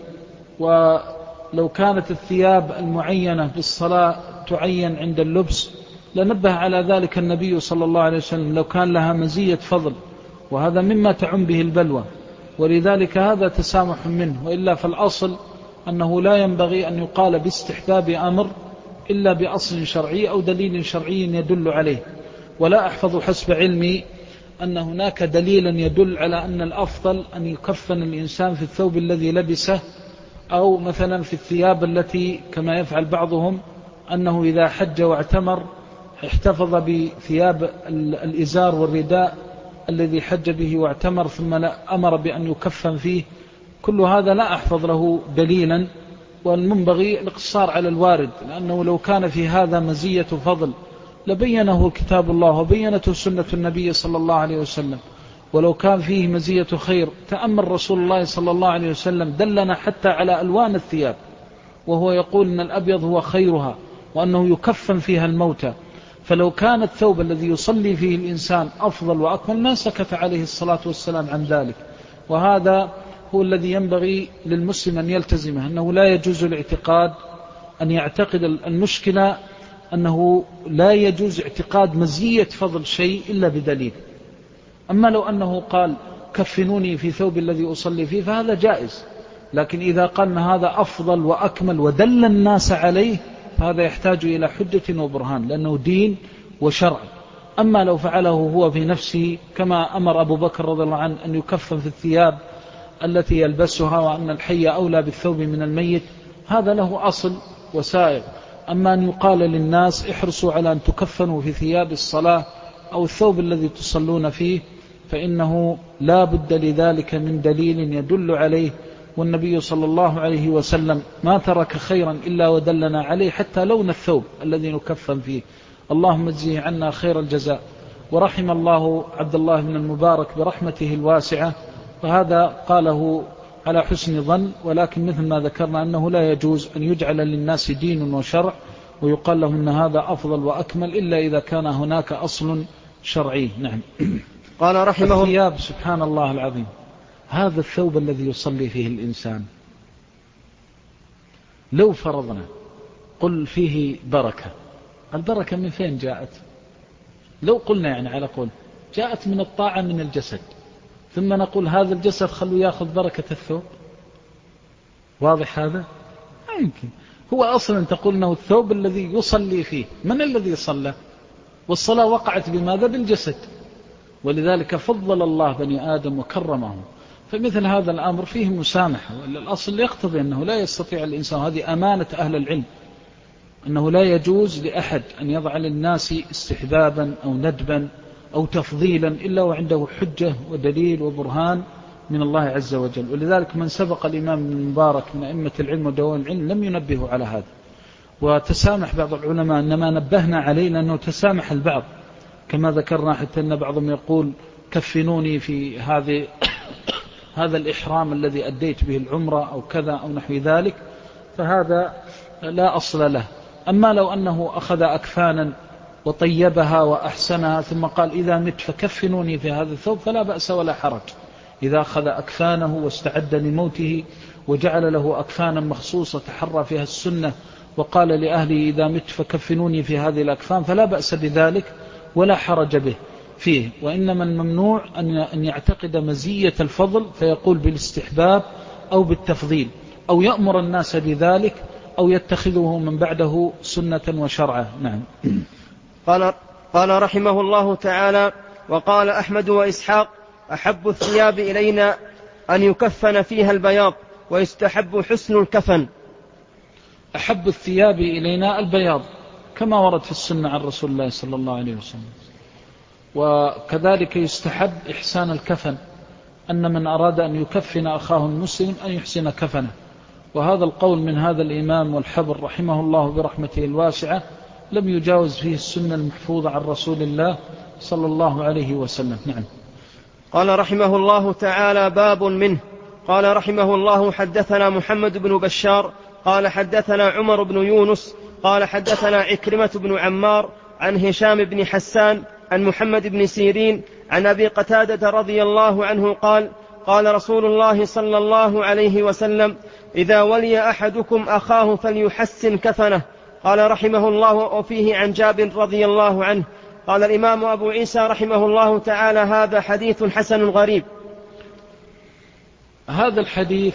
ولو كانت الثياب المعينة بالصلاة تعين عند اللبس لنبه على ذلك النبي صلى الله عليه وسلم لو كان لها مزية فضل، وهذا مما تعم به البلوى، ولذلك هذا تسامح منه. وإلا فالأصل أنه لا ينبغي أن يقال باستحباب أمر إلا بأصل شرعي أو دليل شرعي يدل عليه. ولا أحفظ حسب علمي أن هناك دليلا يدل على أن الأفضل أن يكفن الإنسان في الثوب الذي لبسه، أو مثلا في الثياب التي كما يفعل بعضهم أنه إذا حج واعتمر احتفظ بثياب الإزار والرداء الذي حج به واعتمر ثم أمر بأن يكفن فيه. كل هذا لا أحفظ له دليلا، والمنبغي الاقتصار على الوارد، لأنه لو كان في هذا مزية فضل لبينه كتاب الله وبينته سنة النبي صلى الله عليه وسلم. ولو كان فيه مزية خير تأمل رسول الله صلى الله عليه وسلم دلنا حتى على ألوان الثياب، وهو يقول أن الأبيض هو خيرها وأنه يكفن فيها الموتى. فلو كان الثوب الذي يصلي فيه الإنسان أفضل وأكمل ما سكت عليه الصلاة والسلام عن ذلك. وهذا هو الذي ينبغي للمسلم أن يلتزمه، أنه لا يجوز الاعتقاد أن يعتقد المشكلة أنه لا يجوز اعتقاد مزية فضل شيء إلا بدليل. أما لو أنه قال كفنوني في ثوب الذي أصلي فيه فهذا جائز، لكن إذا قال أن هذا أفضل وأكمل ودل الناس عليه فهذا يحتاج إلى حجة وبرهان، لأنه دين وشرع. أما لو فعله هو في نفسه كما أمر أبو بكر رضي الله عنه أن يكفن في الثياب التي يلبسها، وأن الحي أولى بالثوب من الميت، هذا له أصل وسائر. أما أن يقال للناس احرصوا على أن تكفنوا في ثياب الصلاة أو الثوب الذي تصلون فيه، فإنه لا بد لذلك من دليل يدل عليه، والنبي صلى الله عليه وسلم ما ترك خيرا إلا ودلنا عليه، حتى لون الثوب الذي نكفن فيه. اللهم اجزه عنا خير الجزاء. ورحم الله عبد الله بن المبارك برحمته الواسعة، فهذا قاله على حسن ظن، ولكن مثل ما ذكرنا أنه لا يجوز أن يجعل للناس دين وشرع ويقال لهم أن هذا أفضل وأكمل إلا إذا كان هناك أصل شرعي. نعم. قال رحمه الثياب، سبحان الله العظيم، هذا الثوب الذي يصلي فيه الإنسان لو فرضنا قل فيه بركة، البركة من فين جاءت؟ لو قلنا يعني على قول جاءت من الطاعة من الجسد، ثم نقول هذا الجسد خلوا يأخذ بركة الثوب، واضح هذا؟ لا يمكن. هو أصلا تقول أنه الثوب الذي يصلي فيه، من الذي صلى؟ والصلاة وقعت بماذا؟ بالجسد، ولذلك فضل الله بني آدم وكرمهم. فمثل هذا الأمر فيه مسامحة، وإلا الأصل يقتضي أنه لا يستطيع الإنسان، هذه أمانة أهل العلم، أنه لا يجوز لأحد أن يضع للناس استحبابا أو ندبا أو تفضيلا إلا وعنده حجة ودليل وبرهان من الله عز وجل. ولذلك من سبق الإمام ابن المبارك من أئمة العلم ودوام العلم لم ينبهوا على هذا، وتسامح بعض العلماء، إنما نبهنا عليه لأنه تسامح البعض كما ذكرنا، حتى أن بعضهم يقول كفنوني في هذا الإحرام الذي أديت به العمرة أو كذا أو نحو ذلك، فهذا لا أصل له. أما لو أنه أخذ أكفانا وطيبها وأحسنها ثم قال إذا مت فكفنوني في هذا الثوب فلا بأس ولا حرج. إذا أخذ أكفانه واستعد لموته وجعل له أكفانا مخصوصة تحرى فيها السنة وقال لأهله إذا مت فكفنوني في هذه الأكفان فلا بأس بذلك ولا حرج به فيه. وإنما الممنوع أن يعتقد مزية الفضل فيقول بالاستحباب أو بالتفضيل، أو يأمر الناس بذلك، أو يتخذه من بعده سنة وشرعة. نعم. قال رحمه الله تعالى: وقال أحمد وإسحاق: أحب الثياب إلينا أن يكفن فيها البياض، ويستحب حسن الكفن. أحب الثياب إلينا البياض كما ورد في السنة عن رسول الله صلى الله عليه وسلم. وكذلك يستحب إحسان الكفن، أن من أراد أن يكفن أخاه المسلم أن يحسن كفنه. وهذا القول من هذا الإمام والحبر رحمه الله برحمته الواسعة لم يجاوز فيه السنة المحفوظة عن رسول الله صلى الله عليه وسلم. نعم. قال رحمه الله تعالى: باب منه. قال رحمه الله: حدثنا محمد بن بشار قال حدثنا عمر بن يونس قال حدثنا عكرمة بن عمار عن هشام بن حسان عن محمد بن سيرين عن أبي قتادة رضي الله عنه قال: قال رسول الله صلى الله عليه وسلم: إذا ولي أحدكم أخاه فليحسن كفنه. قال رحمه الله: وفيه عن جابر رضي الله عنه. قال الإمام أبو عيسى رحمه الله تعالى: هذا حديث حسن غريب. هذا الحديث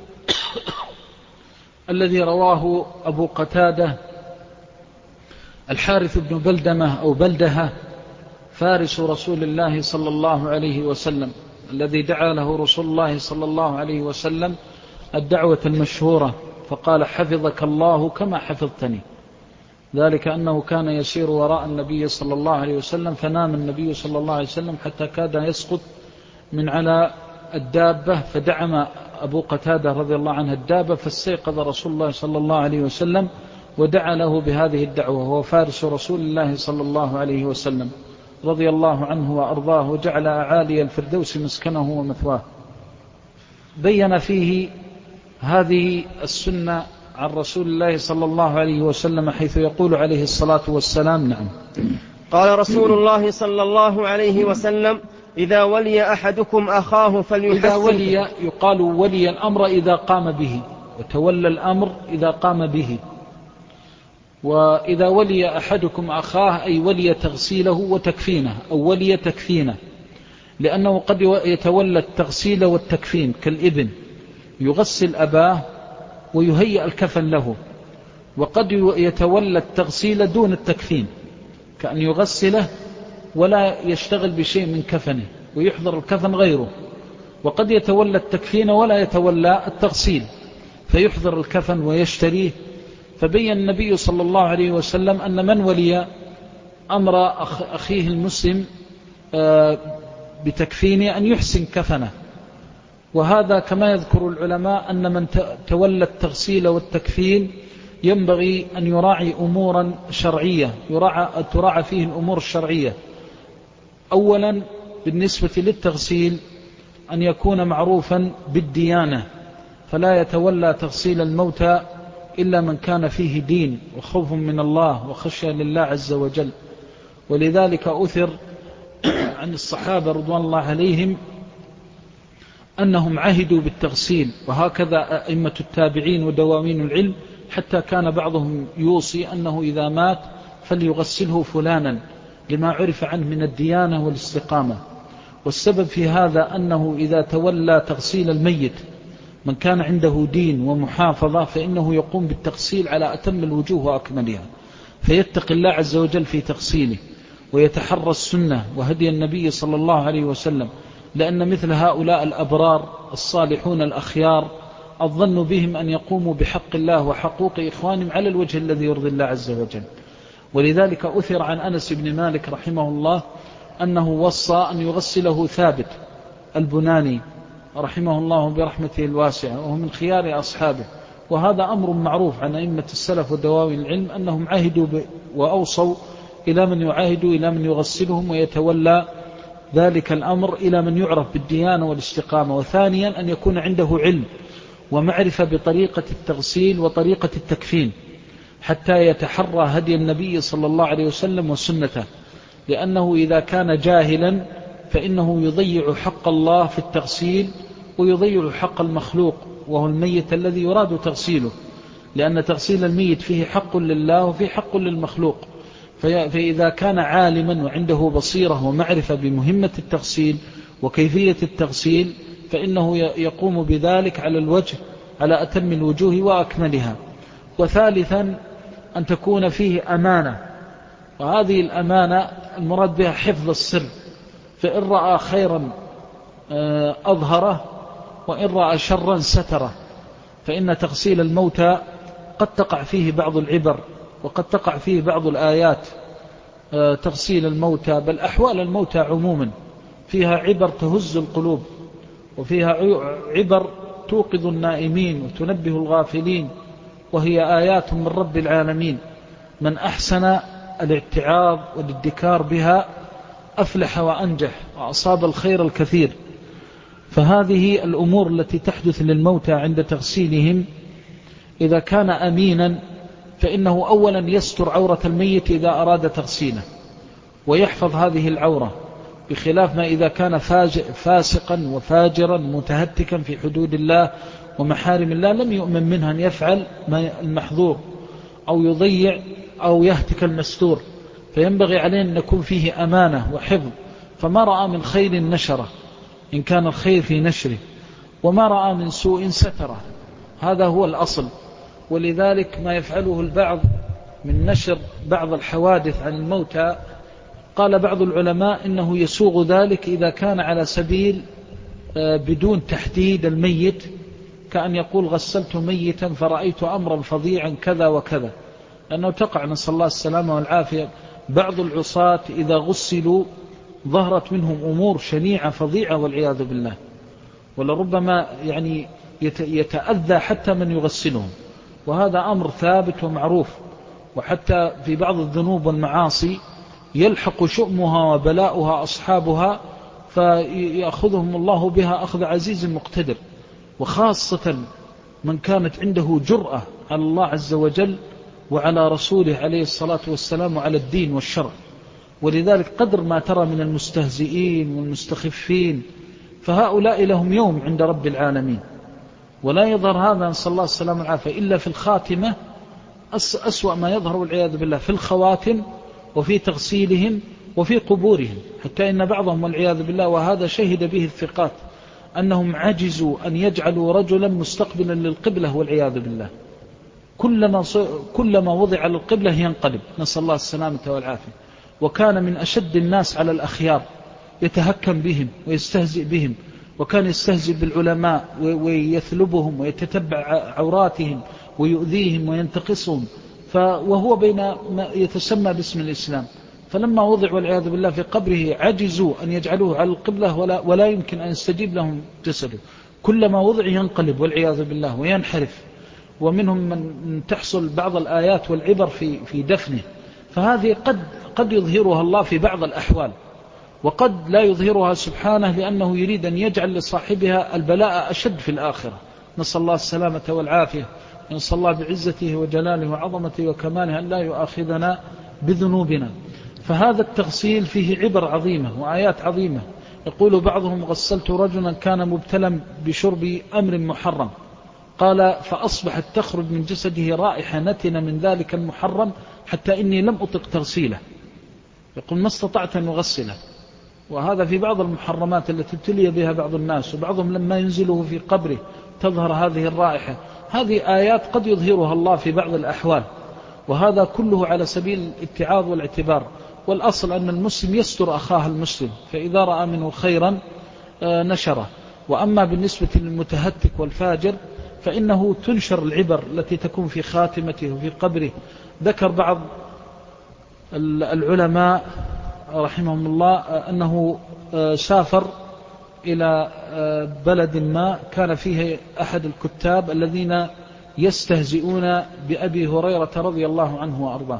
الذي رواه أبو قتادة الحارث بن بلدمة أو بلدها فارس رسول الله صلى الله عليه وسلم، الذي دعا له رسول الله صلى الله عليه وسلم الدعوة المشهورة فقال: حفظك الله كما حفظتني. ذلك أنه كان يسير وراء النبي صلى الله عليه وسلم، فنام النبي صلى الله عليه وسلم حتى كاد يسقط من على الدابة، فدعم أبو قتادة رضي الله عنه الدابة، فاستيقظ رسول الله صلى الله عليه وسلم ودعا له بهذه الدعوة. هو فارس رسول الله صلى الله عليه وسلم رضي الله عنه وأرضاه، وجعل أعالي الفردوس مسكنه ومثواه. بين فيه هذه السنة عن رسول الله صلى الله عليه وسلم حيث يقول عليه الصلاة والسلام: نعم. قال رسول الله صلى الله عليه وسلم: إذا ولي أحدكم أخاه فليحسن. إذا ولي يقال ولي الأمر إذا قام به، وتولى الأمر إذا قام به. وإذا ولي أحدكم أخاه أي ولي تغسيله وتكفينه، أو ولي تكفينه، لأنه قد يتولى التغسيل والتكفين كالابن، يغسل أباه ويهيئ الكفن له، وقد يتولى التغسيل دون التكفين كأن يغسله ولا يشتغل بشيء من كفنه ويحضر الكفن غيره، وقد يتولى التكفين ولا يتولى التغسيل فيحضر الكفن ويشتريه. فبين النبي صلى الله عليه وسلم أن من ولي أمر أخيه المسلم بتكفينه أن يحسن كفنه، وهذا كما يذكر العلماء أن من تولى التغسيل والتكفين ينبغي أن يراعي أمورا شرعية، تراعى فيه الأمور الشرعية. أولا بالنسبة للتغسيل أن يكون معروفا بالديانة، فلا يتولى تغسيل الموتى إلا من كان فيه دين وخوف من الله وخشية لله عز وجل. ولذلك أثر عن الصحابة رضوان الله عليهم أنهم عهدوا بالتغسيل، وهكذا أئمة التابعين ودواوين العلم، حتى كان بعضهم يوصي أنه إذا مات فليغسله فلانا لما عرف عنه من الديانة والاستقامة. والسبب في هذا أنه إذا تولى تغسيل الميت من كان عنده دين ومحافظة فإنه يقوم بالتغسيل على أتم الوجوه وأكملها، فيتقي الله عز وجل في تغسيله ويتحرى السنة وهدي النبي صلى الله عليه وسلم، لأن مثل هؤلاء الأبرار الصالحون الأخيار الظن بهم أن يقوموا بحق الله وحقوق إخوانهم على الوجه الذي يرضي الله عز وجل. ولذلك أثر عن أنس بن مالك رحمه الله أنه وصى أن يغسله ثابت البناني رحمه الله برحمته الواسعة، وهو من خيار أصحابه. وهذا أمر معروف عن أئمة السلف ودواوين العلم أنهم عهدوا وأوصوا إلى من يعاهدوا إلى من يغسلهم ويتولى ذلك الأمر إلى من يعرف بالديانة والاستقامة. وثانيا أن يكون عنده علم ومعرفة بطريقة التغسيل وطريقة التكفين حتى يتحرى هدي النبي صلى الله عليه وسلم وسنته، لأنه إذا كان جاهلا فإنه يضيع حق الله في التغسيل ويضيع حق المخلوق وهو الميت الذي يراد تغسيله، لأن تغسيل الميت فيه حق لله وفيه حق للمخلوق. فإذا كان عالما وعنده بصيرة ومعرفة بمهمة التغسيل وكيفية التغسيل فإنه يقوم بذلك على الوجه على أتم الوجوه وأكملها. وثالثا أن تكون فيه أمانة، وهذه الأمانة المراد بها حفظ السر، فإن رأى خيرا أظهره وإن رأى شرا ستره، فإن تغسيل الموتى قد تقع فيه بعض العبر وقد تقع فيه بعض الآيات. تغسيل الموتى بل أحوال الموتى عموما فيها عبر تهز القلوب، وفيها عبر توقظ النائمين وتنبه الغافلين، وهي آيات من رب العالمين. من أحسن الاتعاظ والادكار بها أفلح وأنجح وأصاب الخير الكثير. فهذه الأمور التي تحدث للموتى عند تغسيلهم إذا كان أمينا فإنه أولا يستر عورة الميت إذا أراد تغسيله ويحفظ هذه العورة، بخلاف ما إذا كان فاسقا وفاجرا متهتكا في حدود الله ومحارم الله لم يؤمن منها أن يفعل المحظور أو يضيع أو يهتك المستور. فينبغي علينا أن نكون فيه أمانة وحفظ، فما رأى من خير نشره إن كان الخير في نشره، وما رأى من سوء ستره، هذا هو الأصل. ولذلك ما يفعله البعض من نشر بعض الحوادث عن الموتى، قال بعض العلماء إنه يسوغ ذلك إذا كان على سبيل بدون تحديد الميت، كأن يقول غسلت ميتا فرأيت أمرا فظيعا كذا وكذا، لأنه تقع نسأل الله السلامة والعافية بعض العصاة إذا غسلوا ظهرت منهم أمور شنيعة فظيعة والعياذ بالله، ولربما يعني يتأذى حتى من يغسلهم، وهذا أمر ثابت ومعروف. وحتى في بعض الذنوب والمعاصي يلحق شؤمها وبلاؤها أصحابها فيأخذهم الله بها أخذ عزيز مقتدر، وخاصة من كانت عنده جرأة على الله عز وجل وعلى رسوله عليه الصلاة والسلام وعلى الدين والشرع. ولذلك قدر ما ترى من المستهزئين والمستخفين فهؤلاء لهم يوم عند رب العالمين، ولا يظهر هذا نسأل الله السلام والعافية إلا في الخاتمة، أسوأ ما يظهر والعياذ بالله في الخواتم وفي تغسيلهم وفي قبورهم، حتى إن بعضهم والعياذ بالله وهذا شهد به الثقات أنهم عجزوا أن يجعلوا رجلا مستقبلا للقبلة والعياذ بالله، كلما وضع للقبلة ينقلب نسأل الله السلامة والعافية. وكان من أشد الناس على الأخيار يتهكم بهم ويستهزئ بهم، وكان يستهزئ بالعلماء ويثلبهم ويتتبع عوراتهم ويؤذيهم وينتقصهم، وهو بين ما يتسمى باسم الإسلام. فلما وضع والعياذ بالله في قبره عجزوا أن يجعلوه على القبلة ولا يمكن أن يستجيب لهم جسده، كلما وضع ينقلب والعياذ بالله وينحرف، ومنهم من تحصل بعض الآيات والعبر في دفنه. فهذه قد يظهرها الله في بعض الأحوال، وقد لا يظهرها سبحانه لأنه يريد أن يجعل لصاحبها البلاء أشد في الآخرة. نسأل الله السلامة والعافية، نسأل الله بعزته وجلاله وعظمته وكماله أن لا يؤاخذنا بذنوبنا. فهذا التغسيل فيه عبر عظيمة وآيات عظيمة. يقول بعضهم: غسلت رجلا كان مبتلا بشرب أمر محرم، قال فأصبحت تخرج من جسده رائحة نتنة من ذلك المحرم حتى إني لم أطق تغسيله. يقول ما استطعت أن أغسله. وهذا في بعض المحرمات التي ابتلي بها بعض الناس، وبعضهم لما ينزله في قبره تظهر هذه الرائحة. هذه آيات قد يظهرها الله في بعض الأحوال، وهذا كله على سبيل الاتعاظ والاعتبار. والأصل أن المسلم يستر أخاه المسلم، فإذا رأى منه خيرا نشره. وأما بالنسبة للمتهتك والفاجر فإنه تنشر العبر التي تكون في خاتمته وفي قبره. ذكر بعض العلماء رحمهم الله أنه سافر إلى بلد ما كان فيه أحد الكتاب الذين يستهزئون بأبي هريرة رضي الله عنه وأرضاه،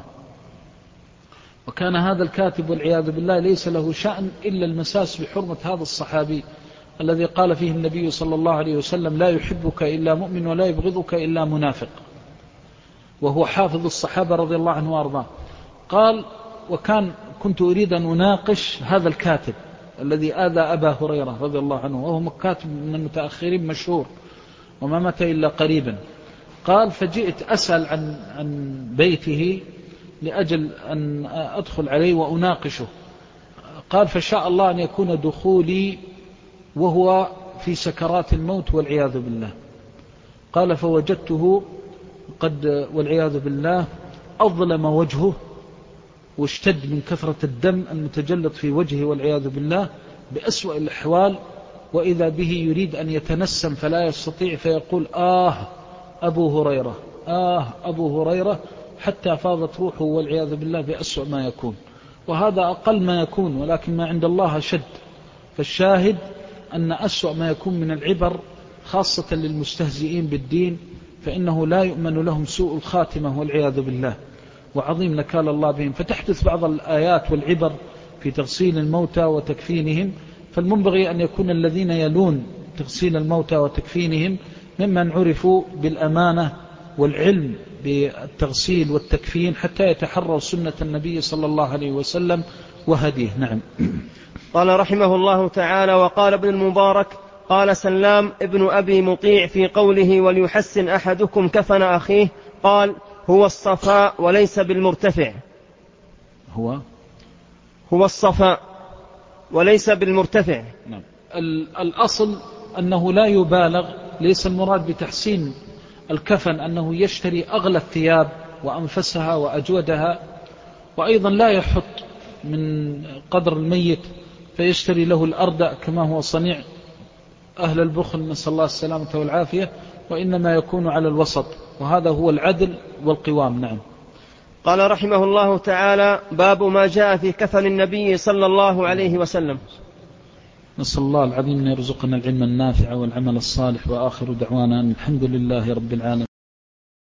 وكان هذا الكاتب والعياذ بالله ليس له شأن إلا المساس بحرمة هذا الصحابي الذي قال فيه النبي صلى الله عليه وسلم: لا يحبك إلا مؤمن ولا يبغضك إلا منافق، وهو حافظ الصحابة رضي الله عنه وأرضاه. قال: كنت أريد أن أناقش هذا الكاتب الذي آذى أبا هريرة رضي الله عنه، وهو كاتب من المتأخرين مشهور وما مات إلا قريبا. قال: فجئت أسأل عن بيته لأجل أن أدخل عليه وأناقشه. قال: فشاء الله أن يكون دخولي وهو في سكرات الموت والعياذ بالله. قال: فوجدته قد والعياذ بالله أظلم وجهه واشتد من كثرة الدم المتجلط في وجهه والعياذ بالله بأسوأ الأحوال، وإذا به يريد أن يتنسم فلا يستطيع، فيقول: أبو هريرة، أبو هريرة، حتى فاضت روحه والعياذ بالله بأسوأ ما يكون. وهذا أقل ما يكون، ولكن ما عند الله شد. فالشاهد أن أسوأ ما يكون من العبر خاصة للمستهزئين بالدين، فإنه لا يؤمن لهم سوء الخاتمة والعياذ بالله، وعظيم نكال الله بهم. فتحدث بعض الآيات والعبر في تغسيل الموتى وتكفينهم، فالمنبغي أن يكون الذين يلون تغسيل الموتى وتكفينهم ممن عرفوا بالأمانة والعلم بالتغسيل والتكفين حتى يتحروا سنة النبي صلى الله عليه وسلم وهديه. نعم. قال رحمه الله تعالى: وقال ابن المبارك: قال سلام ابن أبي مطيع في قوله وليحسن أحدكم كفن أخيه، قال: هو الصفاء وليس بالمرتفع. هو الصفاء وليس بالمرتفع. نعم. الأصل أنه لا يبالغ، ليس المراد بتحسين الكفن أنه يشتري أغلى الثياب وأنفسها وأجودها، وأيضا لا يحط من قدر الميت فيشتري له الأردأ كما هو صنيع أهل البخل، نسأل الله السلامة والعافية، وإنما يكون على الوسط، وهذا هو العدل والقوام. نعم. قال رحمه الله تعالى: باب ما جاء في كفن النبي صلى الله عليه وسلم. نسأل الله العظيم أن يرزقنا العلم النافع والعمل الصالح، وآخر دعوانا الحمد لله رب العالمين.